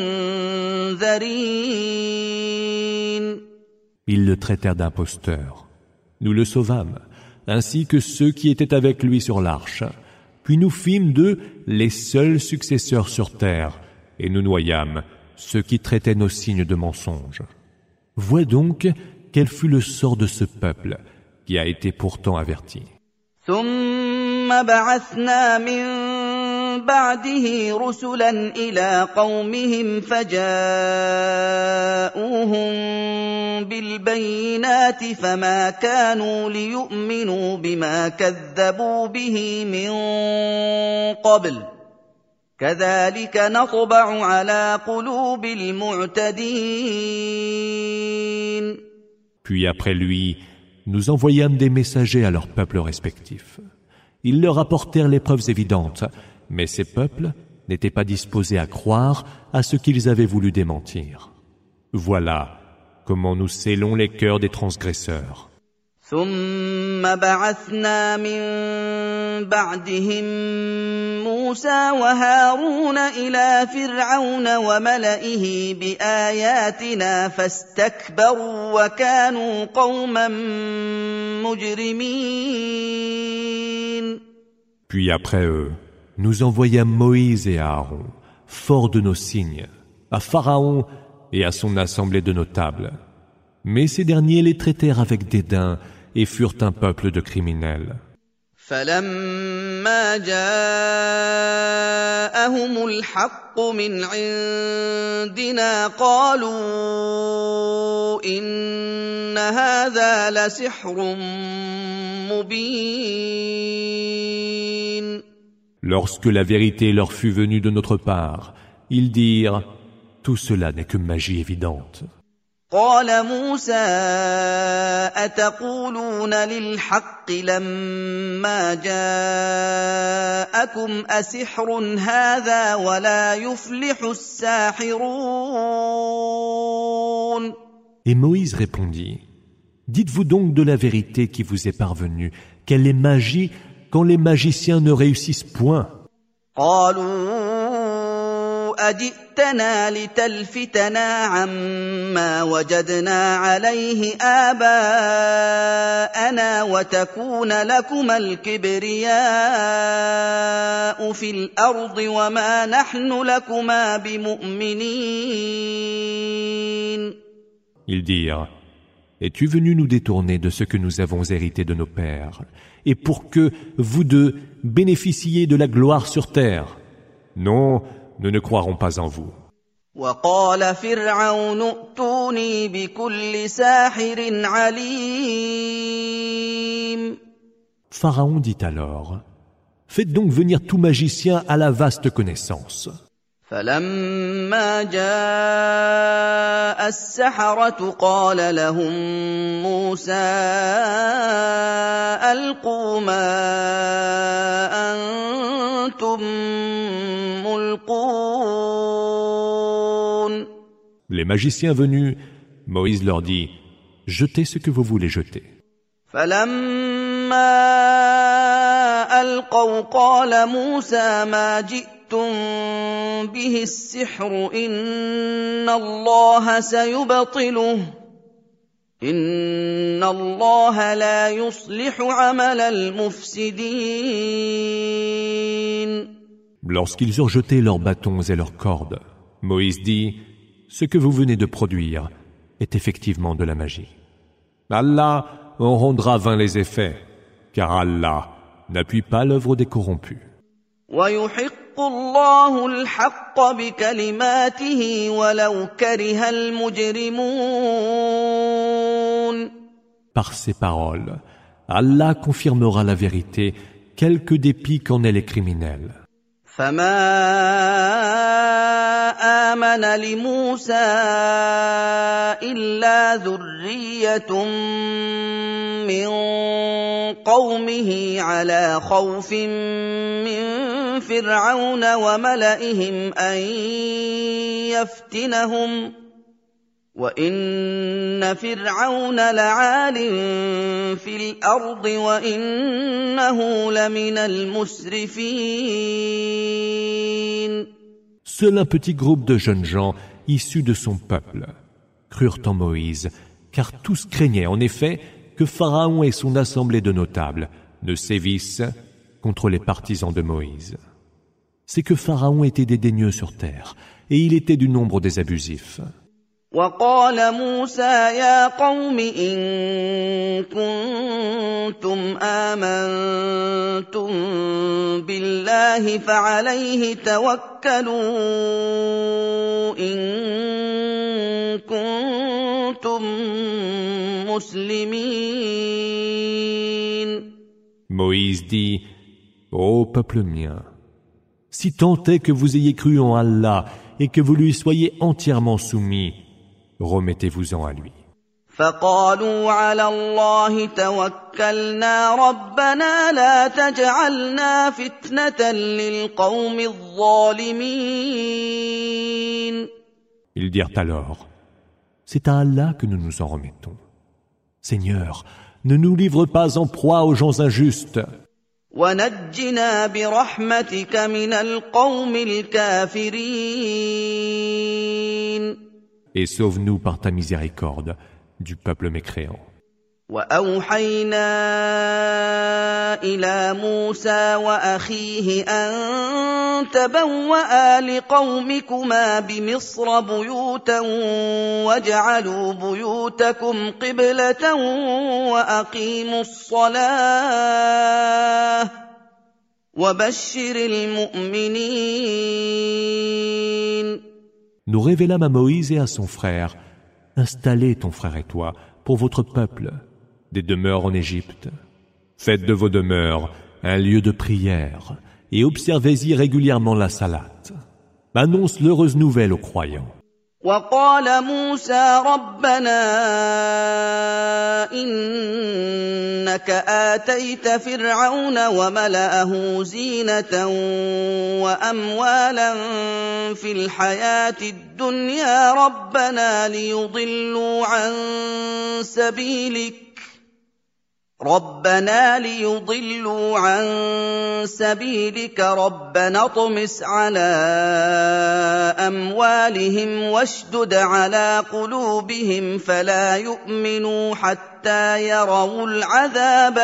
المنذرين. Ils le traitèrent d'imposteur. Nous le sauvâmes, ainsi que ceux qui étaient avec lui sur l'arche. Puis nous fîmes d'eux les seuls successeurs sur terre, et nous noyâmes ceux qui traitaient nos signes de mensonges. Vois donc quel fut le sort de ce peuple qui a été pourtant averti. ثم بعثنا من بعده رسلا إلى قومهم فجاءوهم بالبينات فما كانوا ليؤمنوا بما كذبوا به من قبل كذلك نطبع على قلوب المعتدين. Puis après lui, nous envoyâmes des messagers à leurs peuples respectifs. Ils leur apportèrent les preuves évidentes, mais ces peuples n'étaient pas disposés à croire à ce qu'ils avaient voulu démentir. Voilà comment nous scellons les cœurs des transgresseurs. ثم بعثنا من بعدهم موسى وهارون إلى فرعون وملئه بآياتنا فاستكبروا وكانوا قوما مجرمين. Puis après eux, nous envoyâmes Moïse et Aaron, forts de nos signes, à Pharaon et à son assemblée de notables. Mais ces derniers les traitèrent avec dédain et furent un peuple de criminels. فلما جاءهم الحق من عندنا قالوا إن هذا لسحر مبين. Lorsque la vérité leur fut venue de notre part, ils dirent: tout cela n'est que magie évidente. قال موسى أتقولون للحق لما جاءكم أسحر هذا ولا يفلح الساحرون. Et Moïse répondit, dites-vous donc de la vérité qui vous est parvenue, qu'elle est magie quand les magiciens ne réussissent point. قالوا أجئتنا لتلفتنا عما وجدنا عليه آباءنا وتكون لكما الكبرياء في الأرض وما نحن لكما بمؤمنين. Ils dirent, es-tu venu nous détourner de ce que nous avons hérité de nos pères, et pour que, vous deux, bénéficiez de la gloire sur terre? Non, nous ne croirons pas en vous. وقال فرعون ائتوني بكل ساحر عليم. Pharaon dit alors, faites donc venir tout magicien à la vaste connaissance. فلما جاء السحرة قال لهم موسى ألقوا ما أنتم ملقون. Les magiciens venus, Moïse leur dit, jetez ce que vous voulez jeter. فلما ألقوا قال موسى ما جئتم به السحر إن الله سيبطله إن الله لا يصلح عمل المفسدين. Lorsqu'ils eurent jeté leurs bâtons et leurs cordes, Moïse dit, ce que vous venez de produire est effectivement de la magie. Allah en rendra vains les effets, car Allah n'appuie pas l'œuvre des corrompus. ويحق الله الحق بكلماته ولو كره المجرمون. Par ces paroles, Allah confirmera la vérité, quelque dépit qu'en aient les criminels. فما آمن لموسى إلا ذرية من قومه على خوف من فرعون وملئهم أن يفتنهم وإن فرعون لعال في الأرض وإنه لمن المسرفين. Seul un petit groupe de jeunes gens issus de son peuple crurent en Moïse, car tous craignaient en effet que Pharaon et son assemblée de notables ne sévissent contre les partisans de Moïse. C'est que Pharaon était dédaigneux sur terre, et il était du nombre des abusifs. وقال موسى يا قوم إن كنتم آمنتم بالله فعليه توكلوا إن كنتم مسلمين. Moïse dit, ô peuple mien, si tant est que vous ayez cru en Allah et que vous lui soyez entièrement soumis, remettez-vous-en à lui. فقالوا على الله توكلنا ربنا لا تجعلنا فتنة للقوم الظالمين. Ils dirent alors, c'est à Allah que nous nous en remettons. Seigneur, ne nous livre pas en proie aux gens injustes. ونجنا برحمتك من القوم الكافرين. Et sauve-nous par ta miséricorde du peuple mécréant. وأوحينا إلى موسى وأخيه أن تبوأ لقومكما بمصر بيوتا واجعلوا بيوتكم قبلة وأقيموا الصلاة وبشر المؤمنين. Nous révélâmes à Moïse et à son frère, installez ton frère et toi pour votre peuple des demeures en Égypte. Faites de vos demeures un lieu de prière et observez-y régulièrement la salate. Annonce l'heureuse nouvelle aux croyants. وقال موسى ربنا إنك آتيت فرعون وملأه زينة وأموالا في الحياة الدنيا ربنا ليضلوا عن سبيلك ربنا ليضلوا عن سبيلك ربنا اطمس على أموالهم واشدد على قلوبهم فلا يؤمنوا حتى يروا العذاب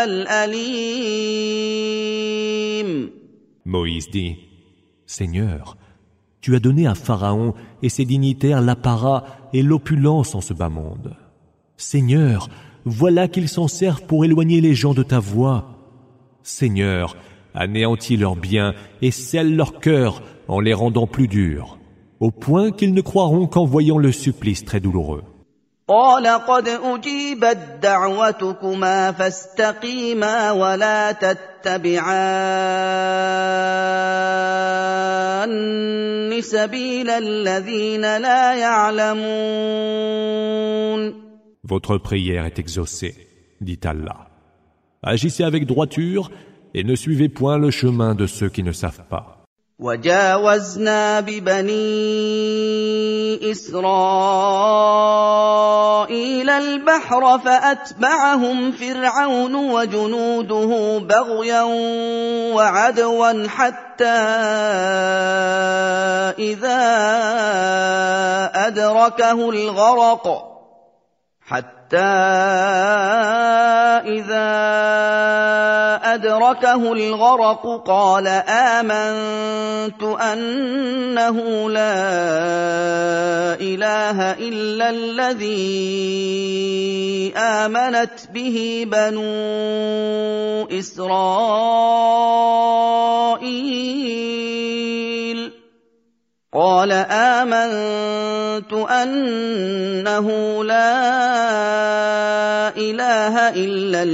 الأليم. Moïse dit, Seigneur, tu as donné à Pharaon et ses dignitaires l'apparat et l'opulence en ce bas monde. Seigneur, voilà qu'ils s'en servent pour éloigner les gens de ta voie. Seigneur, anéantis leurs biens et scelle leur cœur en les rendant plus durs, au point qu'ils ne croiront qu'en voyant le supplice très douloureux. قال قد أجيبت دعوتكما فاستقيما ولا تتبعان سبيل الذين لا يعلمون. Votre prière est exaucée, dit Allah. Agissez avec droiture et ne suivez point le chemin de ceux qui ne savent pas. وجاوزنا ببني إسرائيل البحر فأتبعهم فرعون وجنوده بغيا وعدوا حتى إذا أدركه الغرق حتى إذا أدركه الغرق قال آمنت أنه لا إله إلا الذي آمنت به بنو إسرائيل قال آمنت أنه لا إله إلا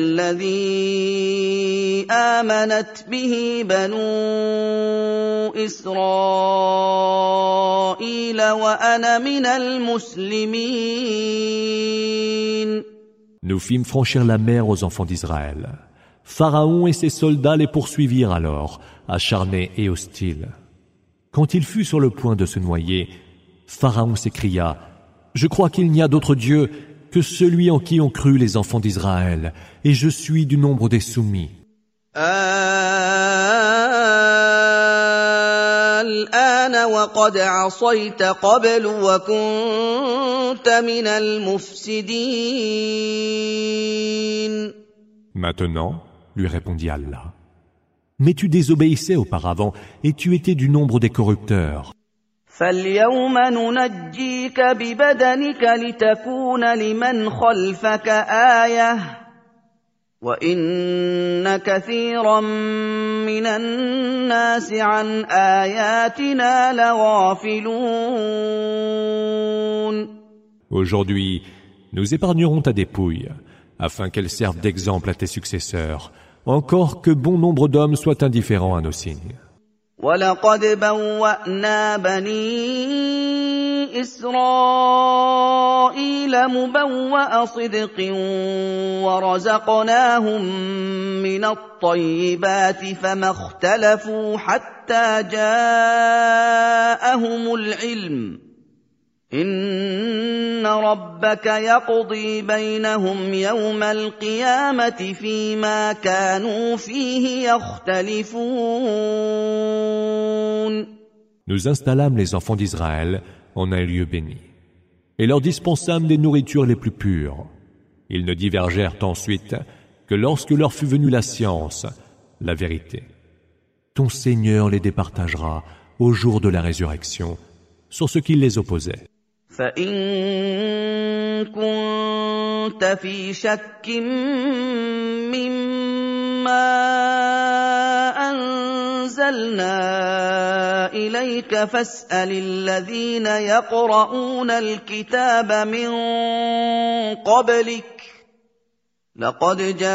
الذي آمنت به بنو إسرائيل وأنا من المسلمين. Nous fîmes franchir la mer aux enfants d'Israël. Pharaon et ses soldats les poursuivirent alors, acharnés et hostiles. Quand il fut sur le point de se noyer, Pharaon s'écria « Je crois qu'il n'y a d'autre Dieu que celui en qui ont cru les enfants d'Israël, et je suis du nombre des soumis. » الآن وقد عصيت قبل وكنت من المفسدين. Maintenant, lui répondit Allah, mais tu désobéissais auparavant et tu étais du nombre des corrupteurs. فاليوم ننجيك ببدنك لتكون لمن خلفك آية وإن كثيرا من الناس عن آياتنا لغافلون. Aujourd'hui, nous épargnerons ta dépouille, afin qu'elle serve d'exemple à tes successeurs, encore que bon nombre d'hommes soient indifférents à nos signes. وَلَقَدْ بَوَّأْنَا بَنِي إِسْرَائِيلَ مُبَوَّأَ صِدْقٍ وَرَزَقْنَاهُم مِّنَ الطَّيِّبَاتِ فَمَا اخْتَلَفُوا حَتَّى جَاءَهُمُ الْعِلْمُ إِنَّ رَبَّكَ يَقْضِي بَيْنَهُمْ يَوْمَ الْقِيَامَةِ فِيمَا كَانُوا فِيهِ يَخْتَلِفُونَ. Nous installâmes les enfants d'Israël en un lieu béni, et leur dispensâmes des nourritures les plus pures. Ils ne divergèrent ensuite que lorsque leur fut venue la science, la vérité. Ton Seigneur les départagera au jour de la résurrection sur ce qui les opposait. فَإِن كُنتَ فِي شَكٍّ مِّمَّا أَنزَلْنَا إِلَيْكَ فَاسْأَلِ الَّذِينَ يَقْرَؤُونَ الْكِتَابَ مِن قَبْلِكَ لقد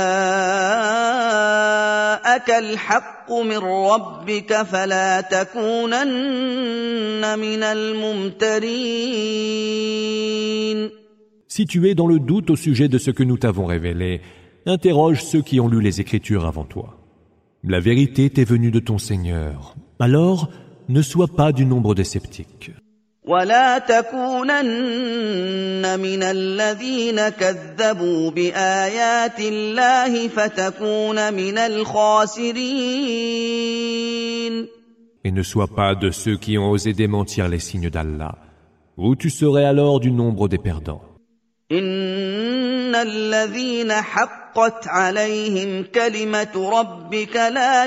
جاءك الحق من ربك فلا تكونن من الممترين. Si tu es dans le doute au sujet de ce que nous t'avons révélé, interroge ceux qui ont lu les Écritures avant toi. La vérité t'est venue de ton Seigneur. Alors, ne sois pas du nombre des sceptiques. ولا تكونن من الذين كذبوا بآيات الله فتكون من الخاسرين. Et ne sois pas de ceux qui ont osé démentir les signes d'Allah, ou tu serais alors du nombre des perdants. إن الذين حقت عليهم كلمة ربك لا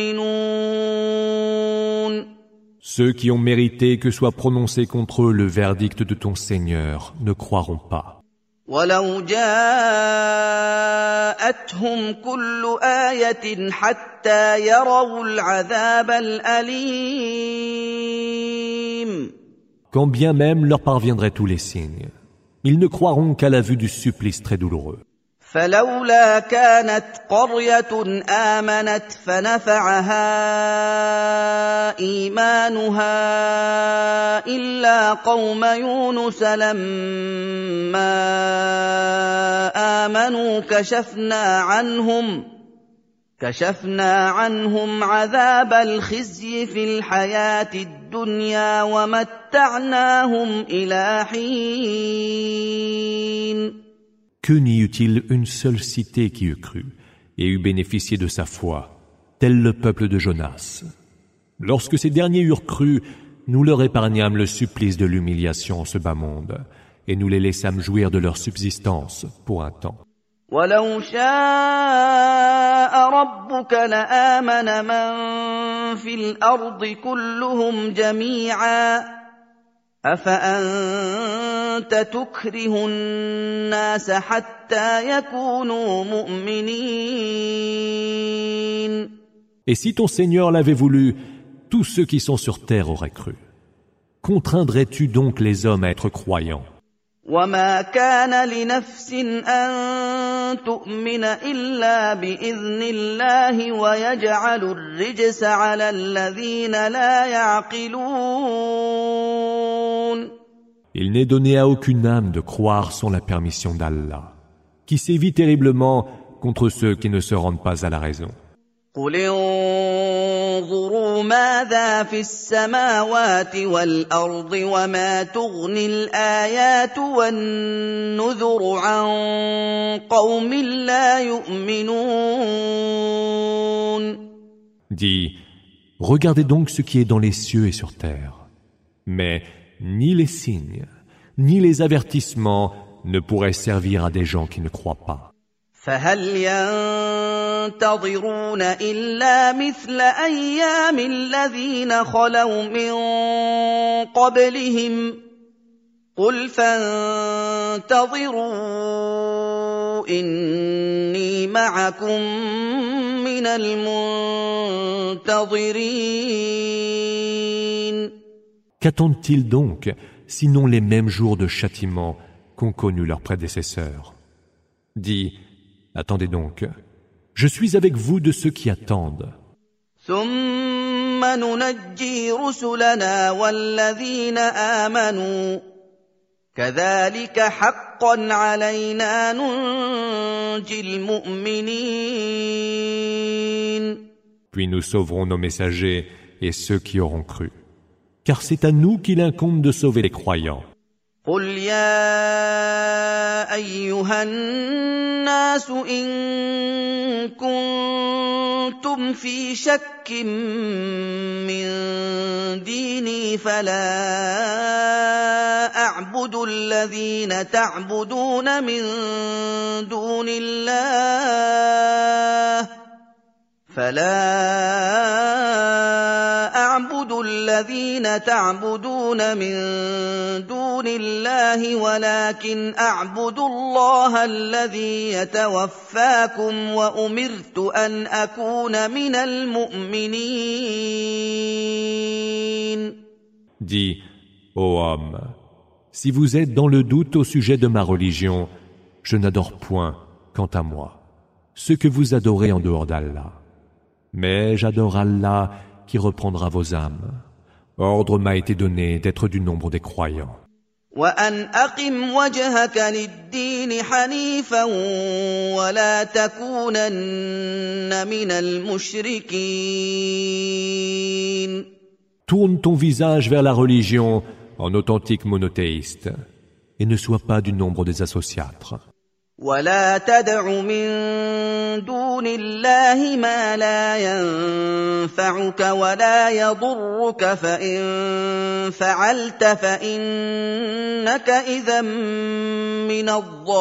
يؤمنون. Ceux qui ont mérité que soit prononcé contre eux le verdict de ton Seigneur ne croiront pas. وَلَوْ جَاءَتْهُمْ كُلُّ آيَةٍ حَتَّى يَرَوُا الْعَذَابَ الْأَلِيمَ. Quand bien même leur parviendraient tous les signes, ils ne croiront qu'à la vue du supplice très douloureux. فلولا كانت قرية آمنت فنفعها إيمانها إلا قوم يونس لما آمنوا كشفنا عنهم كشفنا عنهم عذاب الخزي في الحياة الدنيا ومتعناهم إلى حين. Que n'y eut-il une seule cité qui eût cru et eût bénéficié de sa foi, tel le peuple de Jonas. Lorsque ces derniers eurent cru, nous leur épargnâmes le supplice de l'humiliation en ce bas monde, et nous les laissâmes jouir de leur subsistance pour un temps. وَلَوْ شَاءَ رَبُّكَ لَآمَنَ مَن فِي الْأَرْضِ كُلُّهُمْ جَمِيعًا أَفَأَنتَ تُكْرِهُ النَّاسَ حَتَّى يَكُونُوا مُؤْمِنِينَ. Et si ton Seigneur l'avait voulu, tous ceux qui sont sur terre auraient cru. Contraindrais-tu donc les hommes à être croyants? وَمَا كَانَ لِنَفْسٍ أَن تُؤْمِنَ إِلَّا بِإِذْنِ اللَّهِ وَيَجْعَلُ الرِّجْسَ عَلَى الَّذِينَ لَا يَعْقِلُونَ. Il n'est donné à aucune âme de croire sans la permission d'Allah, qui sévit terriblement contre ceux qui ne se rendent pas à la raison. قُلِ انظُرُوا مَاذَا فِي السَّمَاوَاتِ وَالْأَرْضِ وَمَا تُغْنِي الْآيَاتُ وَالنُّذُرُ عَن قَوْمٍ لَّا يُؤْمِنُونَ. Dis, regardez donc ce qui est dans les cieux et sur terre. Mais ni les signes, ni les avertissements ne pourraient servir à des gens qui ne croient pas. فَهَلْ يَنتَظِرُونَ إِلَّا مِثْلَ أَيَّامِ الَّذِينَ خَلَوْا مِن قَبْلِهِمْ قُلْ فَانتَظِرُوا إِنِّي مَعَكُم مِّنَ الْمُنتَظِرِينَ. Qu'attendent-ils donc, sinon les mêmes jours de châtiment qu'ont connus leurs prédécesseurs? Dis, attendez donc, je suis avec vous de ceux qui attendent. ثُمَّ نُنَجِّي رُسُلَنَا وَالَّذِينَ آمَنُوا كَذَلِكَ حَقًّا عَلَيْنَا نُنجِي الْمُؤْمِنِينَ. Puis nous sauverons nos messagers et ceux qui auront cru. Car c'est à nous qu'il incombe de sauver les croyants. قُلْ يَا أَيُّهَا النَّاسُ إِن كُنتُمْ فِي شَكٍّ مِّن دِينِي فَلَا أَعْبُدُ الَّذِينَ تَعْبُدُونَ مِن دُونِ اللَّهِ فَلَا أَعْبُدُ الَّذِينَ تَعْبُدُونَ مِن دُونِ اللَّهِ وَلَكِنْ أَعْبُدُ اللَّهَ الَّذِي يَتَوَفَّاكُمْ وَأُمِرْتُ أَنْ أَكُونَ مِنَ الْمُؤْمِنِينَ. Dis, ô homme, si vous êtes dans le doute au sujet de ma religion, je n'adore point, quant à moi, ce que vous adorez en dehors d'Allah. Mais j'adore Allah qui reprendra vos âmes. Ordre m'a été donné d'être du nombre des croyants. وأن أقم وجهك للدين حنيفا ولا تكونن من المشركين. Tourne ton visage vers la religion en authentique monothéiste et ne sois pas du nombre des associatres. ولا تدع من دون الله ما لا ينفعك ولا يضرك فإن فعلت فإنك إذا من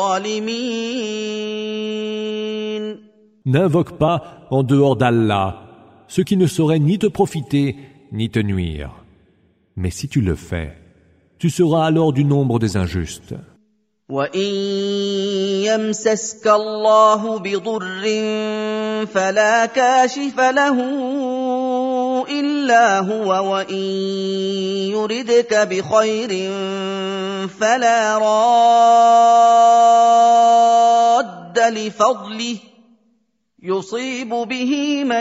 الظالمين. N'invoque pas en dehors d'Allah ce qui ne saurait ni te profiter ni te nuire. Mais si tu le fais, tu seras alors du nombre des injustes. وَإِن يَمْسَسْكَ اللَّهُ بِضُرٍّ فَلَا كَاشِفَ لَهُ إِلَّا هُوَ وَإِن يُرِدْكَ بِخَيْرٍ فَلَا رَادَّ لِفَضْلِهِ يُصِيبُ بِهِ مَن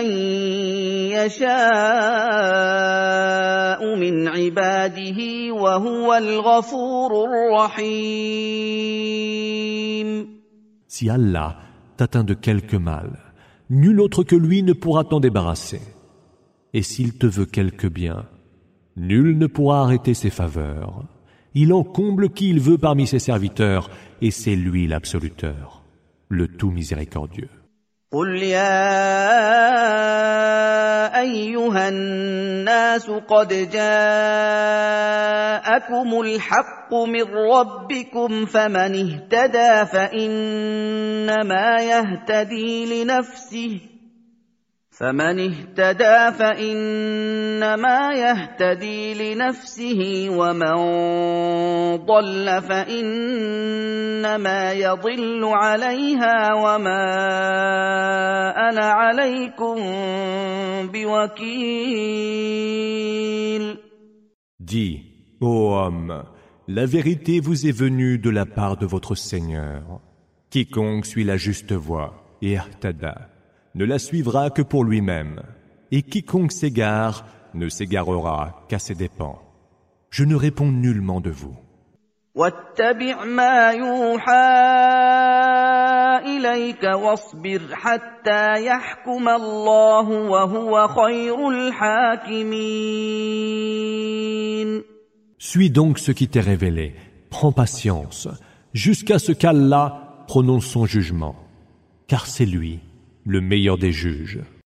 يَشَاءُ مِنْ عِبَادِهِ وَهُوَ الْغَفُورُ الرَّحِيمُ. Si Allah t'atteint de quelque mal, nul autre que lui ne pourra t'en débarrasser. Et s'il te veut quelque bien, nul ne pourra arrêter ses faveurs. Il en comble qui il veut parmi ses serviteurs, et c'est lui l'absoluteur, le tout miséricordieux. قُلْ يَا أَيُّهَا النَّاسُ قَدْ جَاءَكُمُ الْحَقُّ مِنْ رَبِّكُمْ فَمَنِ اهْتَدَى فَإِنَّمَا يَهْتَدِي لِنَفْسِهِ فَمَنِ اهْتَدَى فَإِنَّمَا يَهْتَدِي لِنَفْسِهِ وَمَنْ ضَلَّ فَإِنَّمَا يَضِلُّ عَلَيْهَا وَمَا أَنَا عَلَيْكُمْ بِوَكِيلٍ. Dis, ô homme, la vérité vous est venue de la part de votre Seigneur. Quiconque suit la juste voie, et ihtada, ne la suivra que pour lui-même, et quiconque s'égare ne s'égarera qu'à ses dépens. Je ne réponds nullement de vous. وَاتَّبِعْ مَا يُوحَى إِلَيْكَ وَاصْبِرْ حَتَّى يَحْكُمَ اللَّهُ وَهُوَ خَيْرُ الْحَاكِمِينَ. Suis donc ce qui t'est révélé, prends patience, jusqu'à ce qu'Allah prononce son jugement, car c'est lui le meilleur des juges.